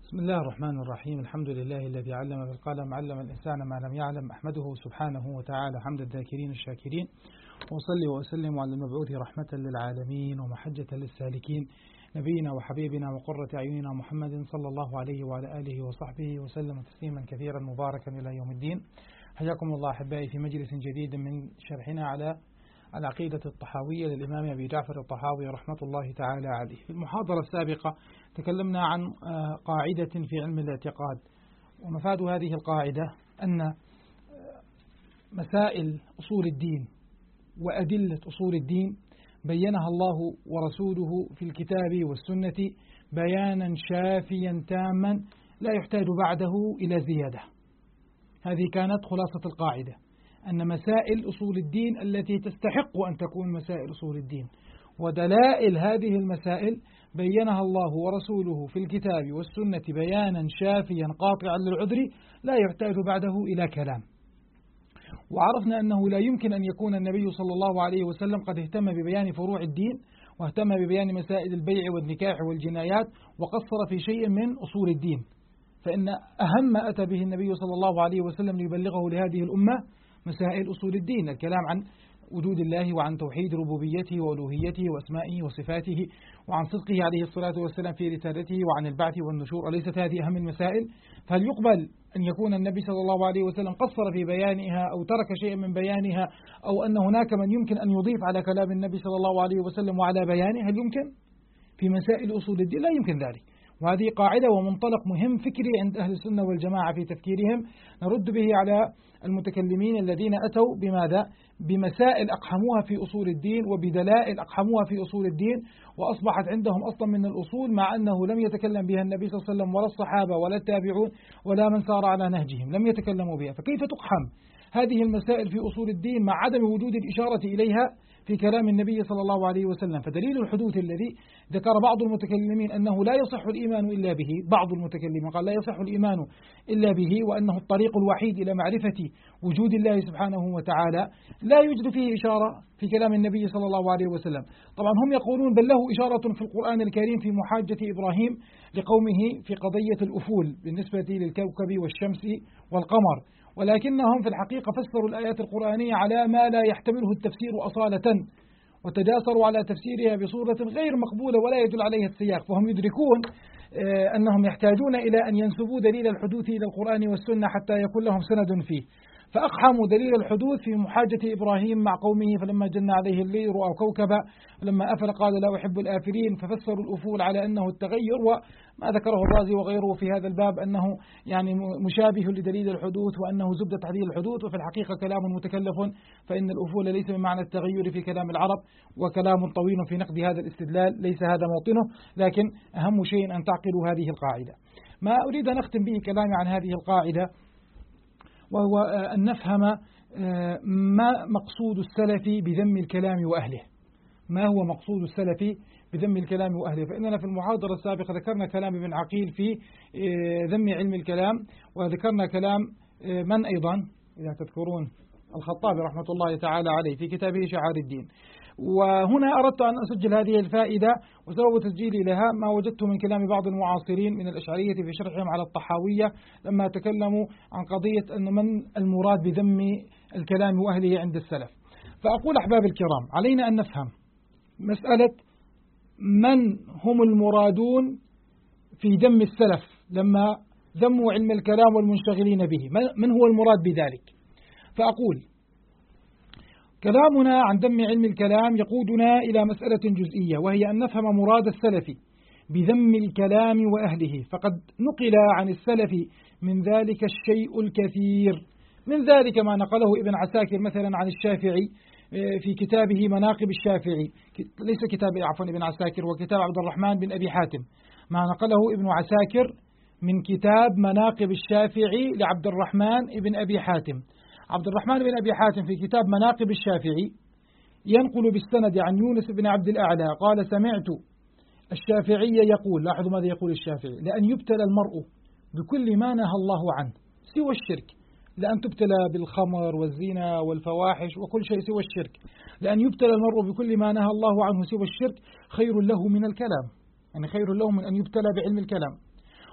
بسم الله الرحمن الرحيم. الحمد لله الذي علم بالقلم علم الإنسان ما لم يعلم، أحمده سبحانه وتعالى حمد الذاكرين الشاكرين، وأصلي وأسلم على المبعوث رحمة للعالمين ومحجة للسالكين، نبينا وحبيبنا وقرة أعيننا محمد صلى الله عليه وعلى آله وصحبه وسلم تسليما كثيرا مباركا إلى يوم الدين. حياكم الله أحبائي في مجلس جديد من شرحنا على العقيدة الطحاوية للإمام أبي جعفر الطحاوي رحمة الله تعالى عليه. في المحاضرة السابقة تكلمنا عن قاعدة في علم الاعتقاد، ومفاد هذه القاعدة أن مسائل أصول الدين وأدلة أصول الدين بينها الله ورسوله في الكتاب والسنة بيانا شافيا تاما لا يحتاج بعده إلى زيادة. هذه كانت خلاصة القاعدة، أن مسائل أصول الدين التي تستحق أن تكون مسائل أصول الدين ودلائل هذه المسائل بينها الله ورسوله في الكتاب والسنة بيانا شافيا قاطعا للعذر لا يحتاج بعده إلى كلام. وعرفنا أنه لا يمكن أن يكون النبي صلى الله عليه وسلم قد اهتم ببيان فروع الدين واهتم ببيان مسائل البيع والنكاح والجنايات وقصر في شيء من أصول الدين، فإن أهم ما أتى به النبي صلى الله عليه وسلم ليبلغه لهذه الأمة مسائل أصول الدين، الكلام عن وجود الله وعن توحيد ربوبيته وألوهيته وأسمائه وصفاته وعن صدقه عليه الصلاة والسلام في رسالته وعن البعث والنشور. أليست هذه أهم المسائل؟ فهل يقبل أن يكون النبي صلى الله عليه وسلم قصر في بيانها أو ترك شيئا من بيانها، أو أن هناك من يمكن أن يضيف على كلام النبي صلى الله عليه وسلم وعلى بيانه؟ هل يمكن في مسائل أصول الدين؟ لا يمكن ذلك. وهذه قاعدة ومنطلق مهم فكري عند أهل السنة والجماعة في تفكيرهم نرد به على المتكلمين الذين أتوا بماذا؟ بمسائل أقحموها في أصول الدين وبدلائل أقحموها في أصول الدين وأصبحت عندهم أصلا من الأصول، مع أنه لم يتكلم بها النبي صلى الله عليه وسلم ولا الصحابة ولا التابعون ولا من سار على نهجهم، لم يتكلموا بها. فكيف تقحم هذه المسائل في أصول الدين مع عدم وجود الإشارة إليها في كلام النبي صلى الله عليه وسلم؟ فدليل الحدوث الذي ذكر بعض المتكلمين أنه لا يصح الإيمان إلا به، بعض المتكلمين قال لا يصح الإيمان إلا به وأنه الطريق الوحيد إلى معرفة وجود الله سبحانه وتعالى، لا يوجد فيه إشارة في كلام النبي صلى الله عليه وسلم. طبعا هم يقولون بل له إشارة في القرآن الكريم في محاجة إبراهيم لقومه في قضية الأفول بالنسبة للكوكب والشمس والقمر، ولكنهم في الحقيقة فسروا الآيات القرآنية على ما لا يحتمله التفسير أصالة، وتجاسروا على تفسيرها بصورة غير مقبولة ولا يدل عليها السياق. فهم يدركون أنهم يحتاجون إلى أن ينسبوا دليل الحدوث إلى القرآن والسنة حتى يكون لهم سند فيه، فأقحموا دليل الحدوث في محاجة إبراهيم مع قومه فلما جن عليه الليل رأى كوكبا لما أفل قال لا أحب الآفلين، ففسروا الأفول على أنه التغير، وما ذكره الرازي وغيره في هذا الباب أنه يعني مشابه لدليل الحدوث وأنه زبدة تحديد الحدوث، وفي الحقيقة كلام متكلف، فإن الأفول ليس بمعنى التغير في كلام العرب، وكلام طويل في نقد هذا الاستدلال ليس هذا موطنه. لكن أهم شيء أن تعقلوا هذه القاعدة. ما أريد أن أختم به كلامي عن هذه القاعدة وهو أن نفهم ما مقصود السلف بذم الكلام وأهله. ما هو مقصود السلف بذم الكلام وأهله؟ فإننا في المحاضرة السابقة ذكرنا كلام ابن عقيل في ذم علم الكلام، وذكرنا كلام من أيضا إذا تذكرون الخطابي رحمة الله تعالى عليه في كتابه شعار الدين. وهنا أردت أن أسجل هذه الفائدة، وسبب تسجيلي لها ما وجدت من كلام بعض المعاصرين من الأشعرية في شرحهم على الطحاوية لما تكلموا عن قضية أن من المراد بذم الكلام وأهله عند السلف. فأقول أحباب الكرام، علينا أن نفهم مسألة من هم المرادون في ذم السلف لما ذموا علم الكلام والمنشغلين به، من هو المراد بذلك؟ فأقول كلامنا عن ذم علم الكلام يقودنا إلى مسألة جزئية، وهي أن نفهم مراد السلف بذم الكلام وأهله. فقد نقل عن السلف من ذلك الشيء الكثير، من ذلك ما نقله ابن عساكر مثلا عن الشافعي في كتابه مناقب الشافعي، ليس كتاب ابن عساكر وكتاب عبد الرحمن بن أبي حاتم، ما نقله ابن عساكر من كتاب مناقب الشافعي لعبد الرحمن بن أبي حاتم. عبد الرحمن بن أبي حاتم في كتاب مناقب الشافعي ينقل بالسند عن يونس بن عبد الأعلى قال سمعت الشافعي يقول، لاحظوا ماذا يقول الشافعي، لأن يبتلى المرء بكل ما نهى الله عنه سوى الشرك، لأن تبتلى بالخمر والزنا والفواحش وكل شيء سوى الشرك، لأن يبتلى المرء بكل ما نهى الله عنه سوى الشرك خير له من الكلام، يعني خير له من أن يبتلى بعلم الكلام.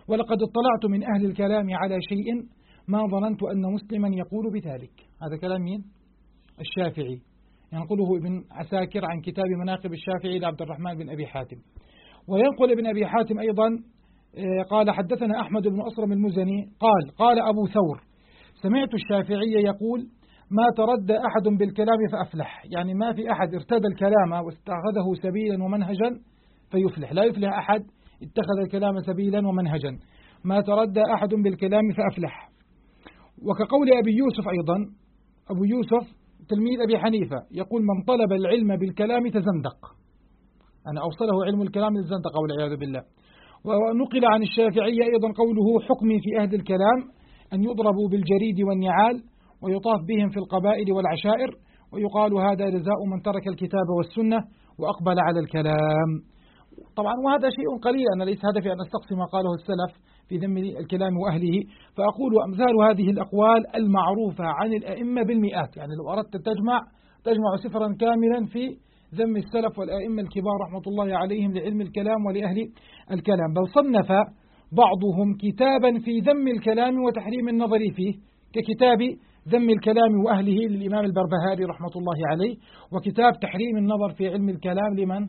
ولقد اطلعت من أهل الكلام على شيء ما ظننت أن مسلما يقول بذلك. هذا كلام مين؟ الشافعي، ينقله ابن عساكر عن كتاب مناقب الشافعي لعبد الرحمن بن أبي حاتم. وينقل ابن أبي حاتم أيضا قال حدثنا أحمد بن أصرم المزني قال أبو ثور سمعت الشافعي يقول ما تردى أحد بالكلام فأفلح، يعني ما في أحد ارتدى الكلام واستأخذه سبيلا ومنهجا فيفلح، لا يفلح أحد اتخذ الكلام سبيلا ومنهجا. ما تردى أحد بالكلام فأفلح. وكقول أبي يوسف أيضا، أبو يوسف تلميذ أبي حنيفة يقول من طلب العلم بالكلام تزندق، أنا أوصله علم الكلام للزندقة والعياذ بالله. ونقل عن الشافعي أيضا قوله حكمي في أهل الكلام أن يضربوا بالجريد والنعال ويطاف بهم في القبائل والعشائر، ويقال هذا جزاء من ترك الكتاب والسنة وأقبل على الكلام. طبعا وهذا شيء قليل، أنا ليس هدفي أن أستقصي ما قاله السلف في ذم الكلام وأهله، فأقول أمثال هذه الأقوال المعروفة عن الأئمة بالمئات، يعني لو أردت تجمع سفرا كاملا في ذم السلف والأئمة الكبار رحمة الله عليهم لعلم الكلام ولأهل الكلام. بل صنف بعضهم كتابا في ذم الكلام وتحريم النظر فيه، ككتاب ذم الكلام وأهله للإمام البربهاري رحمة الله عليه، وكتاب تحريم النظر في علم الكلام لمن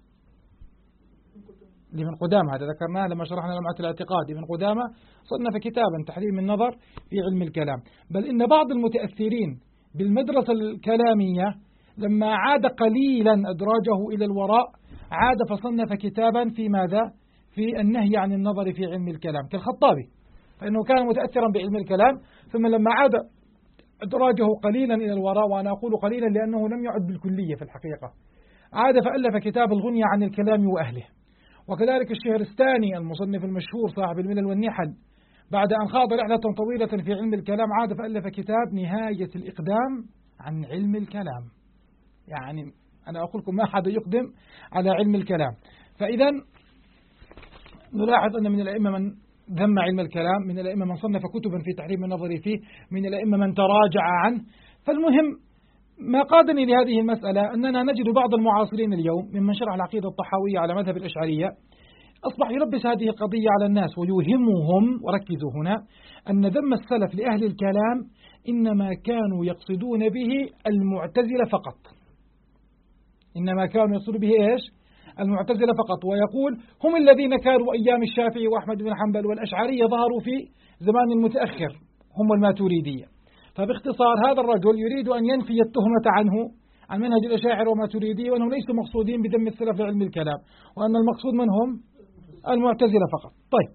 قدامة، هذا ذكرناه لما شرحنا لمعة الاعتقاد. ابن قدامة صنف كتابا تحريم النظر في علم الكلام. بل إن بعض المتأثرين بالمدرسة الكلامية لما عاد قليلا أدراجه إلى الوراء عاد فصنف كتابا في ماذا؟ في النهي عن النظر في علم الكلام، كالخطابي، فإنه كان متأثرا بعلم الكلام، ثم لما عاد أدراجه قليلا إلى الوراء، وأنا أقول قليلا لأنه لم يعد بالكلية في الحقيقة، عاد فألف كتاب الغنية عن الكلام وأهله. وكذلك الشهرستاني المصنف المشهور صاحب الملل والنحل بعد أن خاض رحلة طويلة في علم الكلام عاد فألف كتاب نهاية الإقدام عن علم الكلام. يعني أنا أقول لكم ما أحد يقدم على علم الكلام. فإذا نلاحظ أن من الأئمة من ذم علم الكلام، من الأئمة من صنف كتبا في تحريم النظر فيه، من الأئمة من تراجع عنه. فالمهم ما قادني لهذه المسألة أننا نجد بعض المعاصرين اليوم ممن شرح العقيدة الطحاوية على مذهب الأشعرية أصبح يلبس هذه القضية على الناس ويوهمهم، وركزوا هنا، أن ذم السلف لأهل الكلام إنما كانوا يقصدون به المعتزلة فقط، إنما كانوا يقصدون به إيش؟ المعتزلة فقط. ويقول هم الذين كانوا أيام الشافعي وأحمد بن حنبل والأشعرية ظهروا في زمان المتأخر، هم الماتريدية. فباختصار هذا الرجل يريد أن ينفي التهمة عنه عن منهج الأشاعرة والماتريدية، وأنهم ليسوا مقصودين بذم السلف لعلم الكلام، وأن المقصود منهم المعتزلة فقط. طيب،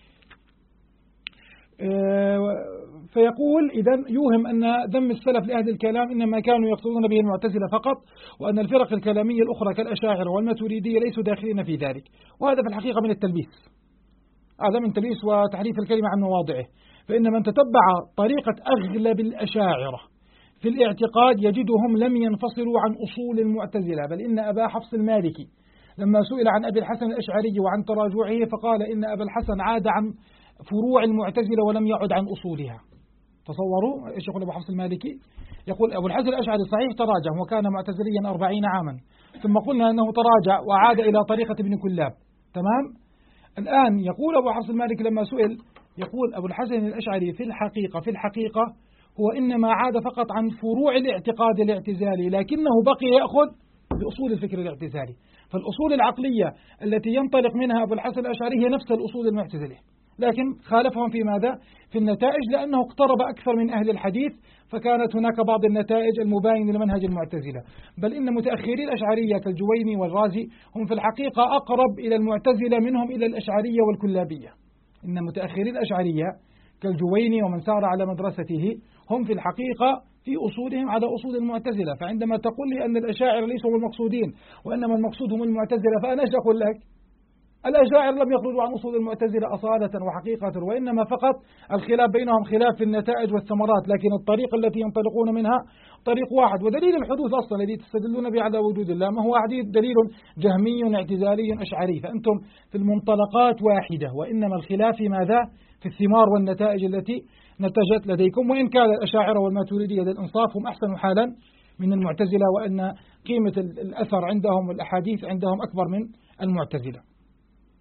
فيقول إذن يوهم أن ذم السلف لأهل الكلام إنما كانوا يقصدون به المعتزلة فقط، وأن الفرق الكلامية الأخرى كالأشاعرة والماتريدية ليسوا داخلين في ذلك. وهذا في الحقيقة من التلبيس، هذا من تلبيس وتحريف الكلمة عن مواضعه. فإن من تتبع طريقة أغلب الأشاعرة في الاعتقاد يجدهم لم ينفصلوا عن أصول المعتزلة. بل إن أبا حفص المالكي لما سئل عن أبي الحسن الأشعري وعن تراجعه فقال إن أبا الحسن عاد عن فروع المعتزلة ولم يعد عن أصولها. تصوروا إيش يقول أبو حفص المالكي؟ يقول أبو الحسن الأشعري صحيح تراجع وكان معتزليا 40 عاما، ثم قلنا أنه تراجع وعاد إلى طريقة ابن كلاب، تمام؟ الآن يقول أبو حفص المالكي لما سئل، يقول أبو الحسن الأشعري في الحقيقة هو إنما عاد فقط عن فروع الاعتقاد الاعتزالي، لكنه بقي يأخذ بأصول الفكر الاعتزالي. فالأصول العقلية التي ينطلق منها أبو الحسن الأشعري هي نفس الأصول المعتزلية، لكن خالفهم في ماذا؟ في النتائج، لأنه اقترب أكثر من أهل الحديث، فكانت هناك بعض النتائج المباينة لمنهج المعتزلة. بل إن متأخري الأشعرية كالجويني والرازي هم في الحقيقة أقرب إلى المعتزلة منهم إلى الأشعرية والكلابية. إن متأخري الأشعرية كالجويني ومن سار على مدرسته هم في الحقيقة في أصولهم على أصول المعتزلة. فعندما تقول لي أن الأشاعرة ليسوا هم المقصودين وإنما المقصود هم المعتزلة، فأنا إيش أقول لك؟ الأشاعرة لم يخرجوا عن أصول المعتزلة أصالة وحقيقة، وإنما فقط الخلاف بينهم خلاف في النتائج والثمرات، لكن الطريق التي ينطلقون منها طريق واحد. ودليل الحدوث أصلا الذي تستدلون به على وجود الله ما هو دليل جهمي اعتزالي أشعري، فأنتم في المنطلقات واحدة، وإنما الخلاف في ماذا؟ في الثمار والنتائج التي نتجت لديكم. وإن كان الأشاعرة والماتريدية للإنصاف هم أحسن حالا من المعتزلة، وأن قيمة الأثر عندهم والأحاديث عندهم أكبر من المعتزلة.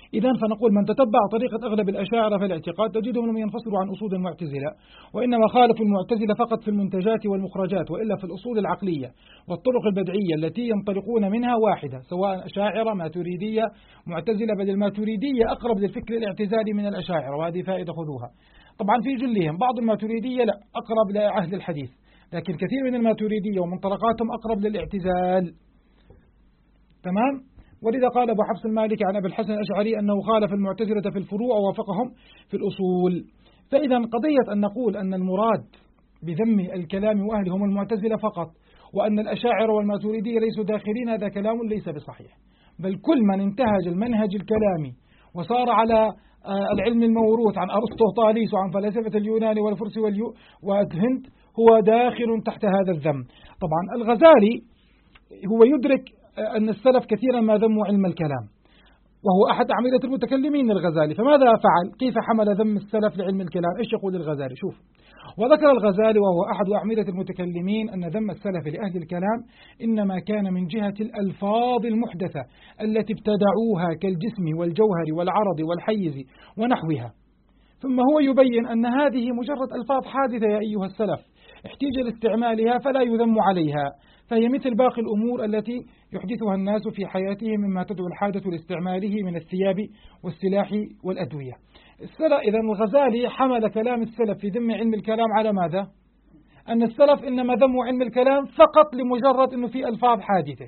إذن فنقول من تتبع طريقة أغلب الأشاعرة في الاعتقاد تجدهم لم ينفصلوا عن أصول المعتزلة، وإنما خالفوا المعتزلة فقط في المنتجات والمخرجات، وإلا في الأصول العقلية والطرق البدعية التي ينطلقون منها واحدة، سواء أشاعرة ماتريدية معتزلة، بل الماتريدية أقرب للفكر الاعتزالي من الأشاعرة، وهذه فائدة خذوها. طبعا في جلهم بعض الماتريدية لا أقرب لأهل الحديث، لكن كثير من الماتريدية ومنطلقاتهم أقرب للاعتزال. تمام؟ ولذا قال أبو حفص المالكي عن أبي الحسن الأشعري أنه خالف المعتزلة في الفروع ووافقهم في الأصول. فإذا قضية أن نقول أن المراد بذم الكلام وأهله هم المعتزلة فقط، وأن الأشاعرة والماتريدية ليسوا داخلين، هذا كلام ليس بصحيح، بل كل من انتهج المنهج الكلامي وصار على العلم الموروث عن أرسطو وطاليس وعن فلاسفة اليونان والفرس والهند هو داخل تحت هذا الذم. طبعا الغزالي هو يدرك أن السلف كثيرا ما ذموا علم الكلام، وهو أحد أعمدة المتكلمين الغزالي، فماذا فعل؟ كيف حمل ذم السلف لعلم الكلام؟ إيش يقول الغزالي؟ شوف، وذكر الغزالي وهو أحد أعمدة المتكلمين أن ذم السلف لأهل الكلام إنما كان من جهة الألفاظ المحدثة التي ابتدعوها كالجسم والجوهر والعرض والحيز ونحوها، ثم هو يبين أن هذه مجرد ألفاظ حادثة يا أيها السلف احتيج لاستعمالها فلا يذم عليها، فهي مثل باقي الأمور التي يحدثها الناس في حياتهم مما تدعو الحاجة لاستعماله من الثياب والسلاح والأدوية. إذا الغزالي حمل كلام السلف في ذم علم الكلام على ماذا؟ أن السلف إنما ذموا علم الكلام فقط لمجرد أنه في ألفاظ حادثة،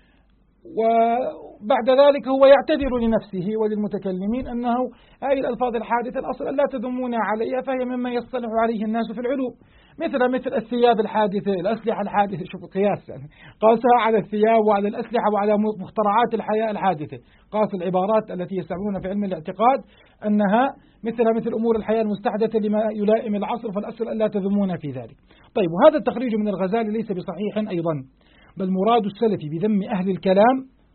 وبعد ذلك هو يعتذر لنفسه وللمتكلمين أنه هذه الألفاظ الحادثة الأصل لا تذمون عليها، فهي مما يصطلح عليه الناس في العلوم، مثل الثياب الحادثة، الأسلحة الحادثة. شوف القياس يعني، قاسها على الثياب وعلى الأسلحة وعلى مخترعات الحياة الحادثة، قاس العبارات التي يستعملون في علم الاعتقاد أنها مثل أمور الحياة المستحدثة لما يلائم العصر، فالأصل ألا تذمون في ذلك. طيب، وهذا التخريج من الغزالي ليس بصحيح أيضا، بل مراد السلف بذم أهل الكلام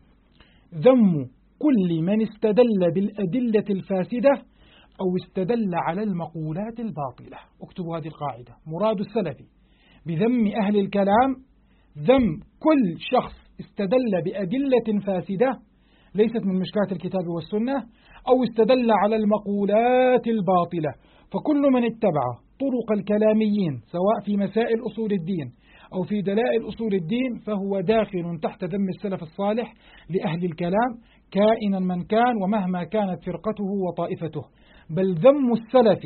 ذم كل من استدل بالأدلة الفاسدة أو استدل على المقولات الباطلة. اكتبوا هذه القاعدة، مراد السلف بذم أهل الكلام ذم كل شخص استدل بأدلة فاسدة ليست من مشكات الكتاب والسنة، أو استدل على المقولات الباطلة. فكل من اتبع طرق الكلاميين سواء في مسائل أصول الدين أو في دلائل أصول الدين فهو داخل تحت ذم السلف الصالح لأهل الكلام كائنا من كان ومهما كانت فرقته وطائفته. بل ذم السلف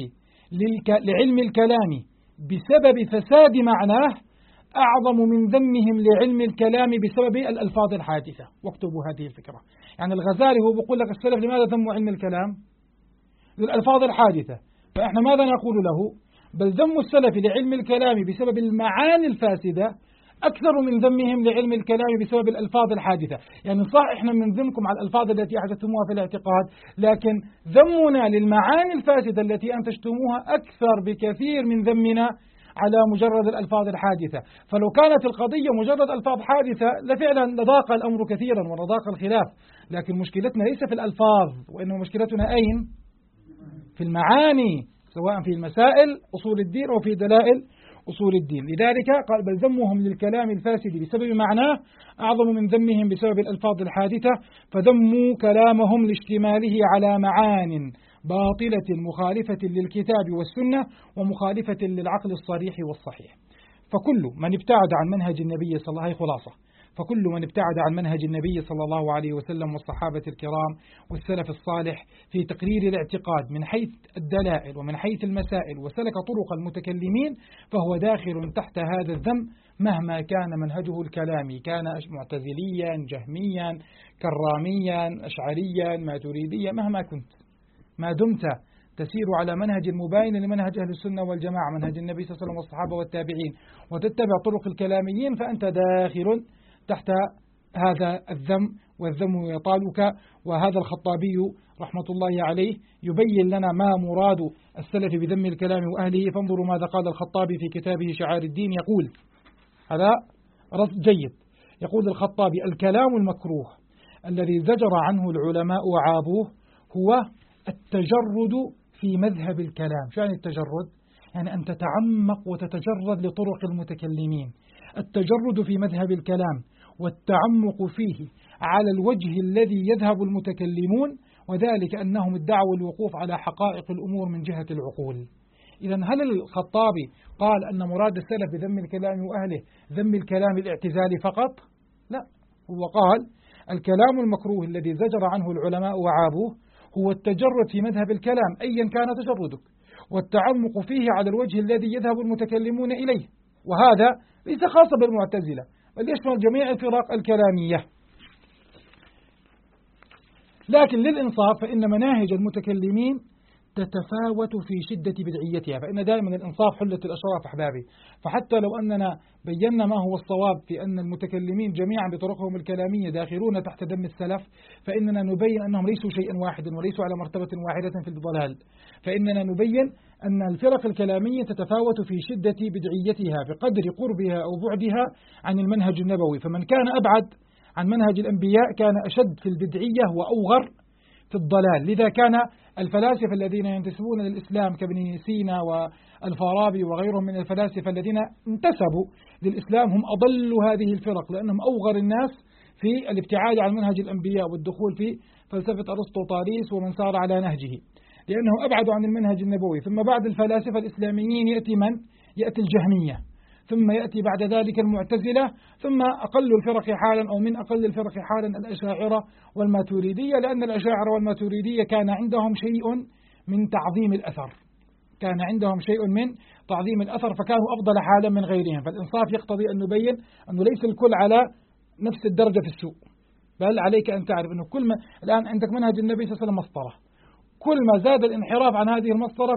لعلم الكلام بسبب فساد معناه أعظم من ذمهم لعلم الكلام بسبب الألفاظ الحادثة. واكتبوا هذه الفكرة. يعني الغزالي هو بيقول لك السلف لماذا ذموا علم الكلام؟ للألفاظ الحادثة. فإحنا ماذا نقول له؟ بل ذم السلف لعلم الكلام بسبب المعاني الفاسدة أكثر من ذمهم لعلم الكلام بسبب الألفاظ الحادثة. يعني صح إحنا بنذمكم على الألفاظ التي أحدثتموها في الاعتقاد، لكن ذمنا للمعاني الفاسدة التي أنتجتموها أكثر بكثير من ذمنا على مجرد الألفاظ الحادثة. فلو كانت القضية مجرد ألفاظ حادثة لفعلا لضاق الأمر كثيرا ولضاق الخلاف، لكن مشكلتنا ليس في الألفاظ، وإنما مشكلتنا أين؟ في المعاني، سواء في المسائل أصول الدين أو في دلائل أصول الدين. لذلك قال بل ذمهم للكلام الفاسد بسبب معناه أعظم من ذمهم بسبب الألفاظ الحادثة، فذموا كلامهم لاشتماله على معان باطلة مخالفة للكتاب والسنة ومخالفة للعقل الصريح والصحيح. فكل من ابتعد عن منهج النبي صلى الله عليه وسلم، خلاصة، فكل من ابتعد عن منهج النبي صلى الله عليه وسلم والصحابة الكرام والسلف الصالح في تقرير الاعتقاد من حيث الدلائل ومن حيث المسائل وسلك طرق المتكلمين فهو داخل تحت هذا الذم مهما كان منهجه الكلامي، كان معتزليا، جهميا، كراميا، أشعريا، ماتريديا، مهما كنت، ما دمت تسير على منهج مباين لمنهج أهل السنة والجماعة، منهج النبي صلى الله عليه وسلم والصحابة والتابعين، وتتبع طرق الكلاميين، فأنت داخل تحت هذا الذم، والذم يطالك. وهذا الخطابي رحمة الله عليه يبين لنا ما مراد السلف بذم الكلام وأهله. فانظروا ماذا قال الخطابي في كتابه شعار الدين، يقول هذا رصد جيد، يقول الخطابي: الكلام المكروه الذي زجر عنه العلماء وعابوه هو التجرد في مذهب الكلام. شو يعني التجرد؟ يعني أن تتعمق وتتجرد لطرق المتكلمين. التجرد في مذهب الكلام والتعمق فيه على الوجه الذي يذهب المتكلمون وذلك أنهم ادعوا الوقوف على حقائق الأمور من جهة العقول. إذا هل الخطابي قال أن مراد السلف بذم الكلام وأهله ذم الكلام الاعتزالي فقط؟ لا، هو قال الكلام المكروه الذي زجر عنه العلماء وعابوه هو التجرد في مذهب الكلام أيا كان تجردك، والتعمق فيه على الوجه الذي يذهب المتكلمون إليه، وهذا ليس خاصا بالمعتزلة بل يشمل جميع الفرق الكلامية. لكن للإنصاف فإن مناهج المتكلمين تتفاوت في شدة بدعيتها، فإن دائما الإنصاف حلة الأشراف أحبابي. فحتى لو أننا بينا ما هو الصواب في أن المتكلمين جميعا بطرقهم الكلامية داخلون تحت ذم السلف، فإننا نبين أنهم ليسوا شيئا واحدا وليسوا على مرتبة واحدة في الضلال. فإننا نبين أن الفرق الكلامية تتفاوت في شدة بدعيتها بقدر قربها أو بعدها عن المنهج النبوي، فمن كان أبعد عن منهج الأنبياء كان أشد في البدعية وأوغر في الضلال. لذا كان الفلاسفة الذين ينتسبون للإسلام كابن سينا والفارابي وغيرهم من الفلاسفة الذين انتسبوا للإسلام هم أضلوا هذه الفرق، لأنهم أوغر الناس في الابتعاد عن منهج الأنبياء والدخول في فلسفة أرسطو طاليس ومن سار على نهجه، لأنه أبعد عن المنهج النبوي. ثم بعد الفلاسفة الإسلاميين يأتي من؟ يأتي الجهمية، ثم يأتي بعد ذلك المعتزلة، ثم أقل الفرق حالا أو من أقل الفرق حالا الأشاعرة والماتريدية، لأن الأشاعرة والماتريدية كان عندهم شيء من تعظيم الأثر، كان عندهم شيء من تعظيم الأثر، فكانوا أفضل حالا من غيرهم. فالإنصاف يقتضي أن نبين أنه ليس الكل على نفس الدرجة في السوء، بل عليك أن تعرف أنه كل ما الآن عندك منهج النبي صلى الله عليه وسلم مسطرة، كل ما زاد الانحراف عن هذه المسطرة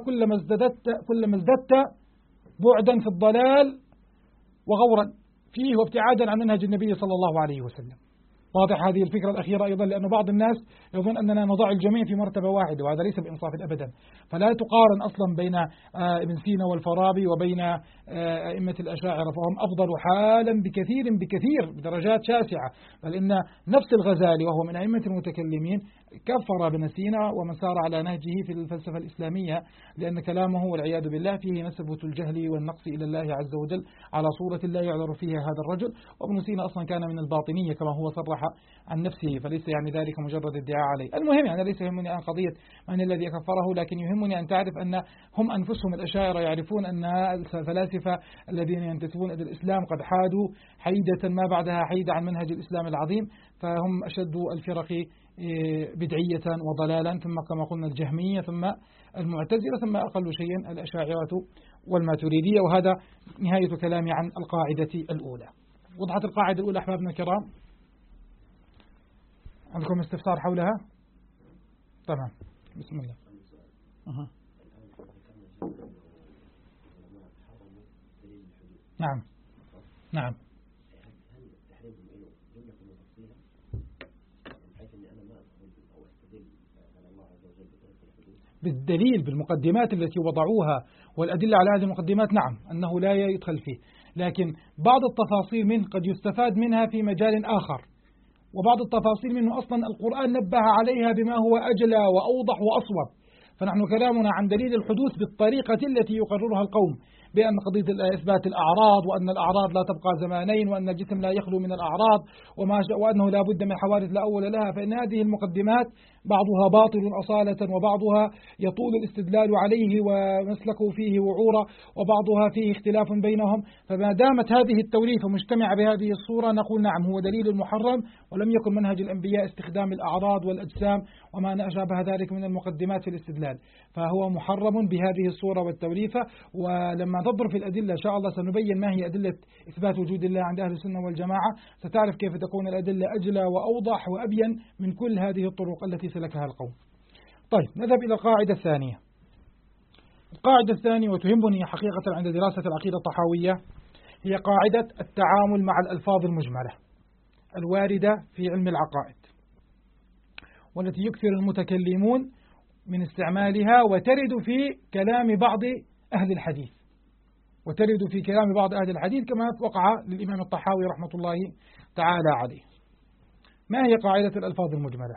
كل ما ازددت بعدا في الضلال وغورا فيه وابتعادا عن منهج النبي صلى الله عليه وسلم. واضح هذه الفكرة الأخيرة أيضا، لأن بعض الناس يظن أننا نضع الجميع في مرتبة واحدة، وهذا ليس بإنصاف أبدا. فلا تقارن أصلا بين ابن سينا والفارابي وبين أئمة الأشاعرة، فهم أفضل حالا بكثير بدرجات شاسعة. بل إن نفس الغزالي وهو من أئمة المتكلمين كفر ابن سينا ومن سار على نهجه في الفلسفة الإسلامية، لأن كلامه والعياذ بالله فيه نسبة الجهل والنقص إلى الله عز وجل على صورة لا يعذر فيها هذا الرجل. وابن سينا أصلا كان من الباطنية كما هو صرح عن نفسه، فليس يعني ذلك مجرد ادعاء عليه. المهم يعني ليس يهمني عن قضية من الذي كفره، لكن يهمني أن تعرف أن هم أنفسهم الأشاعرة يعرفون أن الفلاسفة الذين ينتسبون إلى الإسلام قد حادوا حيدة ما بعدها حيدة عن منهج الإسلام العظيم، فهم أشد الفرق بدعية وضلالا، ثم كما قلنا الجهمية، ثم المعتزلة، ثم أقل شيء الأشاعرة والماتريدية. وهذا نهاية كلامي عن القاعدة الأولى. وضحت القاعدة الأولى أحبابنا الكرام؟ عندكم استفسار حولها؟ تمام، بسم الله. نعم. بالدليل بالمقدمات التي وضعوها والأدلة على هذه المقدمات، نعم أنه لا يدخل فيه، لكن بعض التفاصيل منه قد يستفاد منها في مجال آخر، وبعض التفاصيل منه أصلا القرآن نبه عليها بما هو أجلى وأوضح وأصوب. فنحن كلامنا عن دليل الحدوث بالطريقة التي يقررها القوم، بأن قضية إثبات الأعراض، وأن الأعراض لا تبقى زمانين، وأن الجسم لا يخلو من الأعراض، وأنه لا بد من حوادث لا أول لها. فإن هذه المقدمات بعضها باطل أصالة، وبعضها يطول الاستدلال عليه ومسلكه فيه وعورة، وبعضها فيه اختلاف بينهم. فما دامت هذه التوليفة مجتمعة بهذه الصورة نقول نعم هو دليل محرم، ولم يكن منهج الأنبياء استخدام الأعراض والأجسام وما أشابه ذلك من المقدمات في الاستدلال، فهو محرم بهذه الصورة والتوليفة. ولما تضرب في الأدلة إن شاء الله سنبين ما هي أدلة إثبات وجود الله عند أهل السنة والجماعة، ستعرف كيف تكون الأدلة أجلى وأوضح وأبين من كل هذه الطرق التي سلكها القوم. طيب نذهب إلى القاعدة الثانية. القاعدة الثانية وتهمني حقيقة عند دراسة العقيدة الطحاوية هي قاعدة التعامل مع الألفاظ المجملة الواردة في علم العقائد، والتي يكثر المتكلمون من استعمالها، وترد في كلام بعض أهل الحديث، كما وقع للإمام الطحاوي رحمة الله تعالى عليه. ما هي قاعدة الألفاظ المجملة؟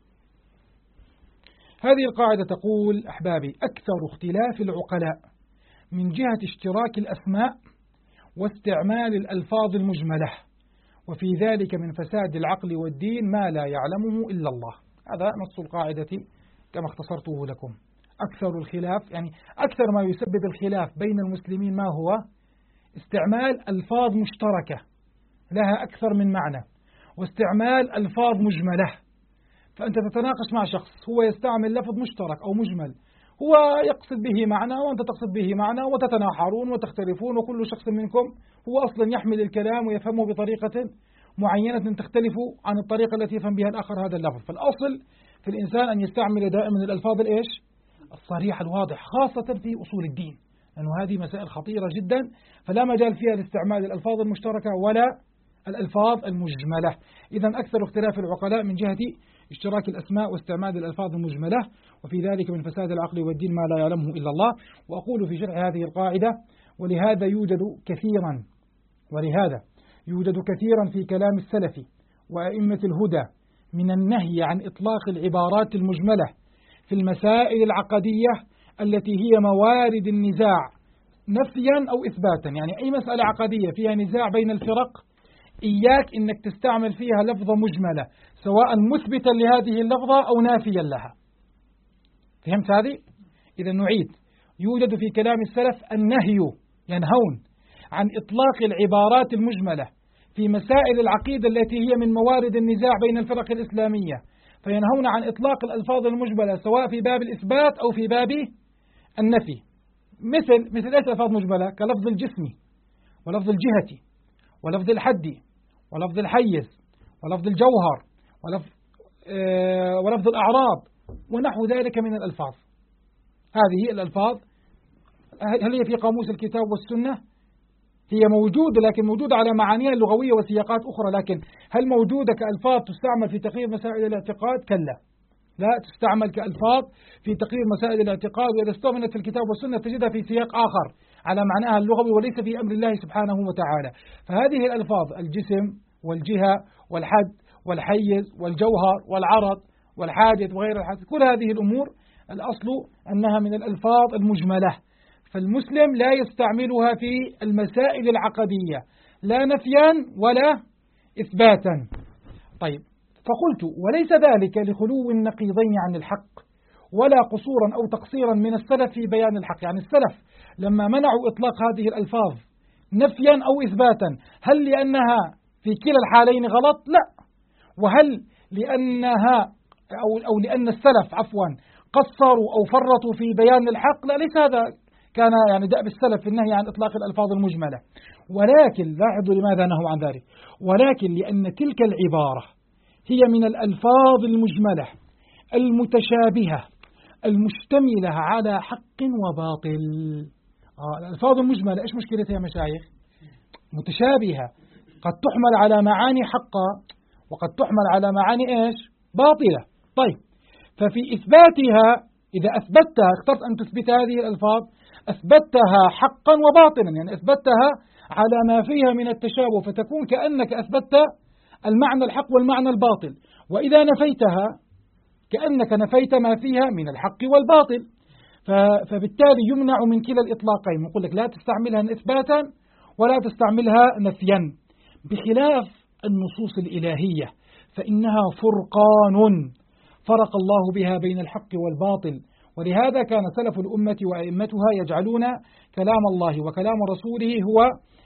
هذه القاعدة تقول أحبابي: أكثر اختلاف العقلاء من جهة اشتراك الأسماء واستعمال الألفاظ المجملة، وفي ذلك من فساد العقل والدين ما لا يعلمه إلا الله. هذا نص القاعدة كما اختصرته لكم. أكثر الخلاف، يعني أكثر ما يسبب الخلاف بين المسلمين ما هو؟ استعمال ألفاظ مشتركة لها أكثر من معنى، واستعمال ألفاظ مجملة. فأنت تتناقش مع شخص هو يستعمل لفظ مشترك أو مجمل، هو يقصد به معنى وأنت تقصد به معنى، وتتناحرون وتختلفون، وكل شخص منكم هو أصلا يحمل الكلام ويفهمه بطريقة معينة تختلف عن الطريقة التي يفهم بها الآخر هذا اللفظ. فالأصل في الإنسان أن يستعمل دائما الألفاظ الصريحة الواضحة، خاصة في أصول الدين، لأن هذه مسائل خطيرة جدا، فلا مجال فيها لاستعمال الألفاظ المشتركة ولا الألفاظ المجملة. إذا أكثر اختلاف العقلاء من جهة اشتراك الأسماء واستعمال الألفاظ المجملة، وفي ذلك من فساد العقل والدين ما لا يعلمه إلا الله. وأقول في شرح هذه القاعدة: ولهذا يوجد كثيرا في كلام السلف وأئمة الهدى من النهي عن إطلاق العبارات المجملة في المسائل العقدية التي هي موارد النزاع نفيا أو إثباتا. يعني أي مسألة عقدية فيها نزاع بين الفرق، إياك إنك تستعمل فيها لفظة مجملة، سواء مثبتا لهذه اللفظة أو نافيا لها. فهمت هذه؟ إذا نعيد: يوجد في كلام السلف النهي، ينهون عن إطلاق العبارات المجملة في مسائل العقيدة التي هي من موارد النزاع بين الفرق الإسلامية، فينهون عن إطلاق الألفاظ المجملة سواء في باب الإثبات أو في باب النفي. مثل إيش ألفاظ مجملة؟ كلفظ الجسم، ولفظ الجهة، ولفظ الحد، ولفظ الحيز، ولفظ الجوهر، ولفظ الأعراض، ونحو ذلك من الألفاظ. هذه الألفاظ هل هي في قاموس الكتاب والسنة؟ هي موجودة، لكن موجودة على معانيها اللغوية وسياقات أخرى، لكن هل موجودة كألفاظ تستعمل في تقرير مسائل الاعتقاد؟ كلا، لا تستعمل كألفاظ في تقرير مسائل الاعتقاد، وإذا استعملت في الكتاب والسنة تجدها في سياق آخر على معناها اللغوي وليس في أمر الله سبحانه وتعالى. فهذه الألفاظ: الجسم والجهة والحد والحيز والجوهر والعرض والحاجة وغير الحاجة، كل هذه الأمور الأصل أنها من الألفاظ المجملة، فالمسلم لا يستعملها في المسائل العقدية لا نفيا ولا إثباتا. طيب، فقلت: وليس ذلك لخلو النقيضين عن الحق ولا قصورا أو تقصيرا من السلف في بيان الحق. يعني السلف لما منعوا إطلاق هذه الألفاظ نفيا أو إثباتا، هل لأنها في كلا الحالين غلط؟ لا. وهل لأنها أو لأن السلف قصروا أو فرطوا في بيان الحق؟ لا، ليس هذا كان يعني دأب السلف في النهي عن إطلاق الألفاظ المجملة. ولكن لاحظوا لماذا نهوا عن ذلك، ولكن لأن تلك العبارة هي من الألفاظ المجملة المتشابهة المشتملة على حق وباطل. الألفاظ المجملة إيش مشكلتها يا مشايخ؟ متشابهة، قد تحمل على معاني حقة وقد تحمل على معاني إيش؟ باطلة. طيب، ففي إثباتها إذا أثبتها، اخترت أن تثبت هذه الألفاظ، أثبتها حقا وباطلا، يعني أثبتها على ما فيها من التشابه، فتكون كأنك أثبتت المعنى الحق والمعنى الباطل، وإذا نفيتها كأنك نفيت ما فيها من الحق والباطل. فبالتالي يمنع من كلا الإطلاقين، نقول لك لا تستعملها إثباتا ولا تستعملها نفيا، بخلاف النصوص الإلهية فإنها فرقان فرق الله بها بين الحق والباطل. ولهذا كان سلف الأمة وأئمتها يجعلون كلام الله وكلام رسوله هو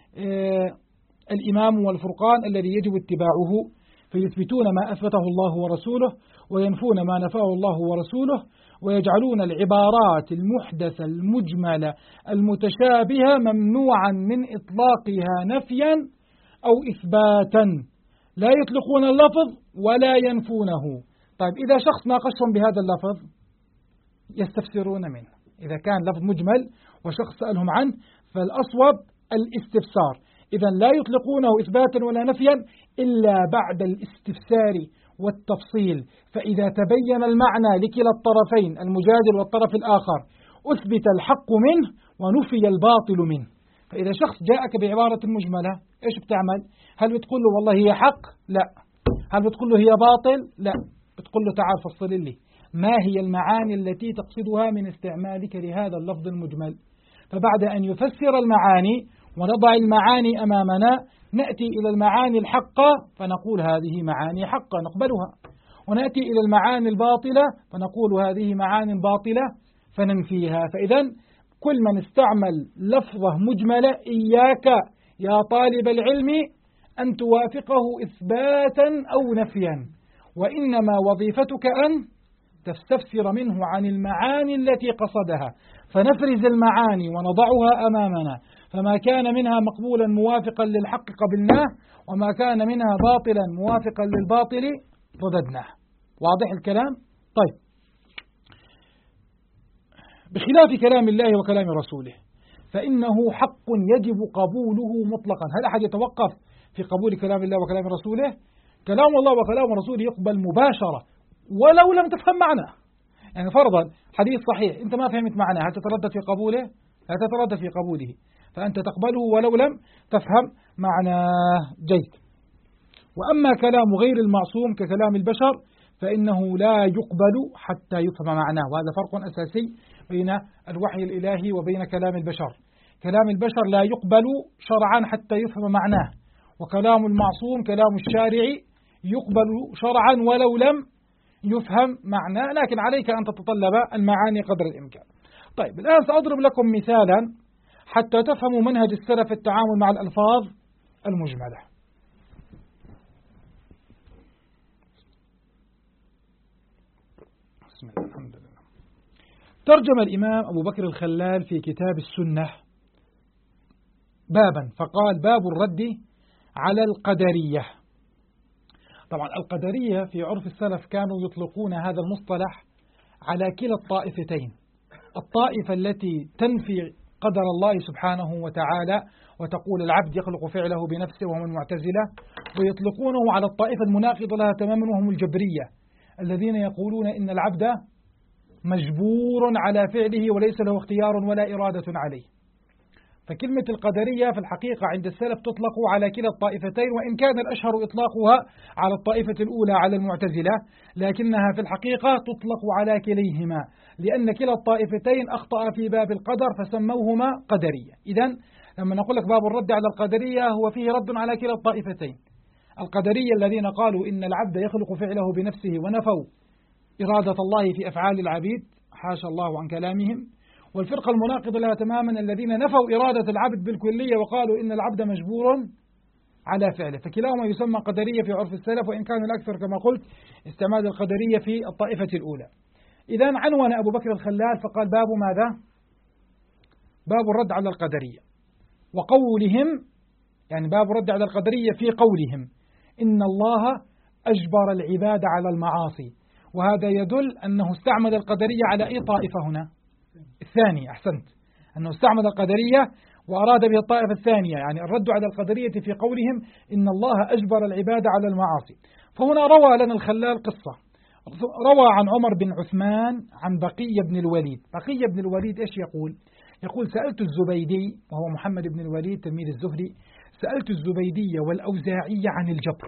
الإمام والفرقان الذي يجب اتباعه، فيثبتون ما أثبته الله ورسوله وينفون ما نفاه الله ورسوله، ويجعلون العبارات المحدثة المجملة المتشابهة ممنوعا من إطلاقها نفيا أو إثباتا، لا يطلقون اللفظ ولا ينفونه. طيب، إذا شخص ناقشهم بهذا اللفظ يستفسرون منه، إذا كان لفظ مجمل وشخص سألهم عنه فالأصوب الاستفسار. إذا لا يطلقونه إثباتا ولا نفيا إلا بعد الاستفسار والتفصيل، فإذا تبين المعنى لكلا الطرفين المجادل والطرف الآخر أثبت الحق منه ونفي الباطل منه. فإذا شخص جاءك بعبارة مجملة إيش بتعمل؟ هل بتقول له والله هي حق؟ لا. هل بتقول له هي باطل؟ لا. بتقول له تعال فصل لي ما هي المعاني التي تقصدها من استعمالك لهذا اللفظ المجمل. فبعد أن يفسر المعاني ونضع المعاني أمامنا نأتي إلى المعاني الحقة فنقول هذه معاني حقة نقبلها، ونأتي إلى المعاني الباطلة فنقول هذه معاني باطلة فننفيها. فإذا كل من استعمل لفظة مجملة إياك يا طالب العلم أن توافقه إثباتا أو نفيا، وإنما وظيفتك أن تستفسر منه عن المعاني التي قصدها، فنفرز المعاني ونضعها أمامنا، فما كان منها مقبولا موافقا للحق قبلناه، وما كان منها باطلا موافقا للباطل رددناه. واضح الكلام؟ طيب، بخلاف كلام الله وكلام رسوله فإنه حق يجب قبوله مطلقا. هل أحد يتوقف في قبول كلام الله وكلام رسوله؟ كلام الله وكلام رسوله يقبل مباشرة ولو لم تفهم معناه. يعني فرضا حديث صحيح أنت ما فهمت معناه، هل تتردد في قبوله؟ لا تتردد في قبوله، فأنت تقبله ولو لم تفهم معناه. جيد. وأما كلام غير المعصوم ككلام البشر فإنه لا يقبل حتى يفهم معناه، وهذا فرق أساسي بين الوحي الإلهي وبين كلام البشر. كلام البشر لا يقبل شرعا حتى يفهم معناه، وكلام المعصوم كلام الشارع يقبل شرعا ولو لم يفهم معناه، لكن عليك أن تتطلب المعاني قدر الإمكان. طيب، الآن سأضرب لكم مثالا حتى تفهموا منهج السلف في التعامل مع الألفاظ المجملة. بسم الله، الحمد لله. ترجم الإمام أبو بكر الخلال في كتاب السنة بابا فقال: باب الرد على القدرية. طبعا القدرية في عرف السلف كانوا يطلقون هذا المصطلح على كلا الطائفتين، الطائفة التي تنفي قدر الله سبحانه وتعالى وتقول العبد يخلق فعله بنفسه وهم المعتزلة، ويطلقونه على الطائفة المناقضة لها تماما وهم الجبرية الذين يقولون إن العبد مجبور على فعله وليس له اختيار ولا إرادة عليه. فكلمة القدرية في الحقيقة عند السلف تطلق على كلا الطائفتين، وإن كان الأشهر إطلاقها على الطائفة الأولى على المعتزلة، لكنها في الحقيقة تطلق على كليهما، لأن كلا الطائفتين أخطأ في باب القدر فسموهما قدرية. إذن لما نقول لك باب الرد على القدرية هو فيه رد على كلا الطائفتين، القدرية الذين قالوا إن العبد يخلق فعله بنفسه ونفوا إرادة الله في أفعال العبيد، حاشا الله عن كلامهم، والفرقة المناقضة لها تماما الذين نفوا إرادة العبد بالكلية وقالوا إن العبد مجبور على فعله. فكلاهما يسمى قدرية في عرف السلف، وإن كان الأكثر كما قلت استعمال القدرية في الطائفة الأولى. إذن عنون أبو بكر الخلال فقال: باب ماذا؟ باب الرد على القدرية، وقولهم، يعني باب الرد على القدرية في قولهم إن الله أجبر العباد على المعاصي. وهذا يدل أنه استعمل القدرية على أي طائفة هنا؟ الثانية. أحسنت، أنه استعمل القدرية وأراد به الطائفة الثانية، يعني الرد على القدرية في قولهم إن الله أجبر العباد على المعاصي. فهنا روى لنا الخلال قصة، روى عن عمر بن عثمان عن بقية بن الوليد. بقية بن الوليد إيش يقول؟ يقول: سألت الزبيدي، وهو محمد بن الوليد تلميذ الزهري، سألت الزبيدي والأوزاعي عن الجبر.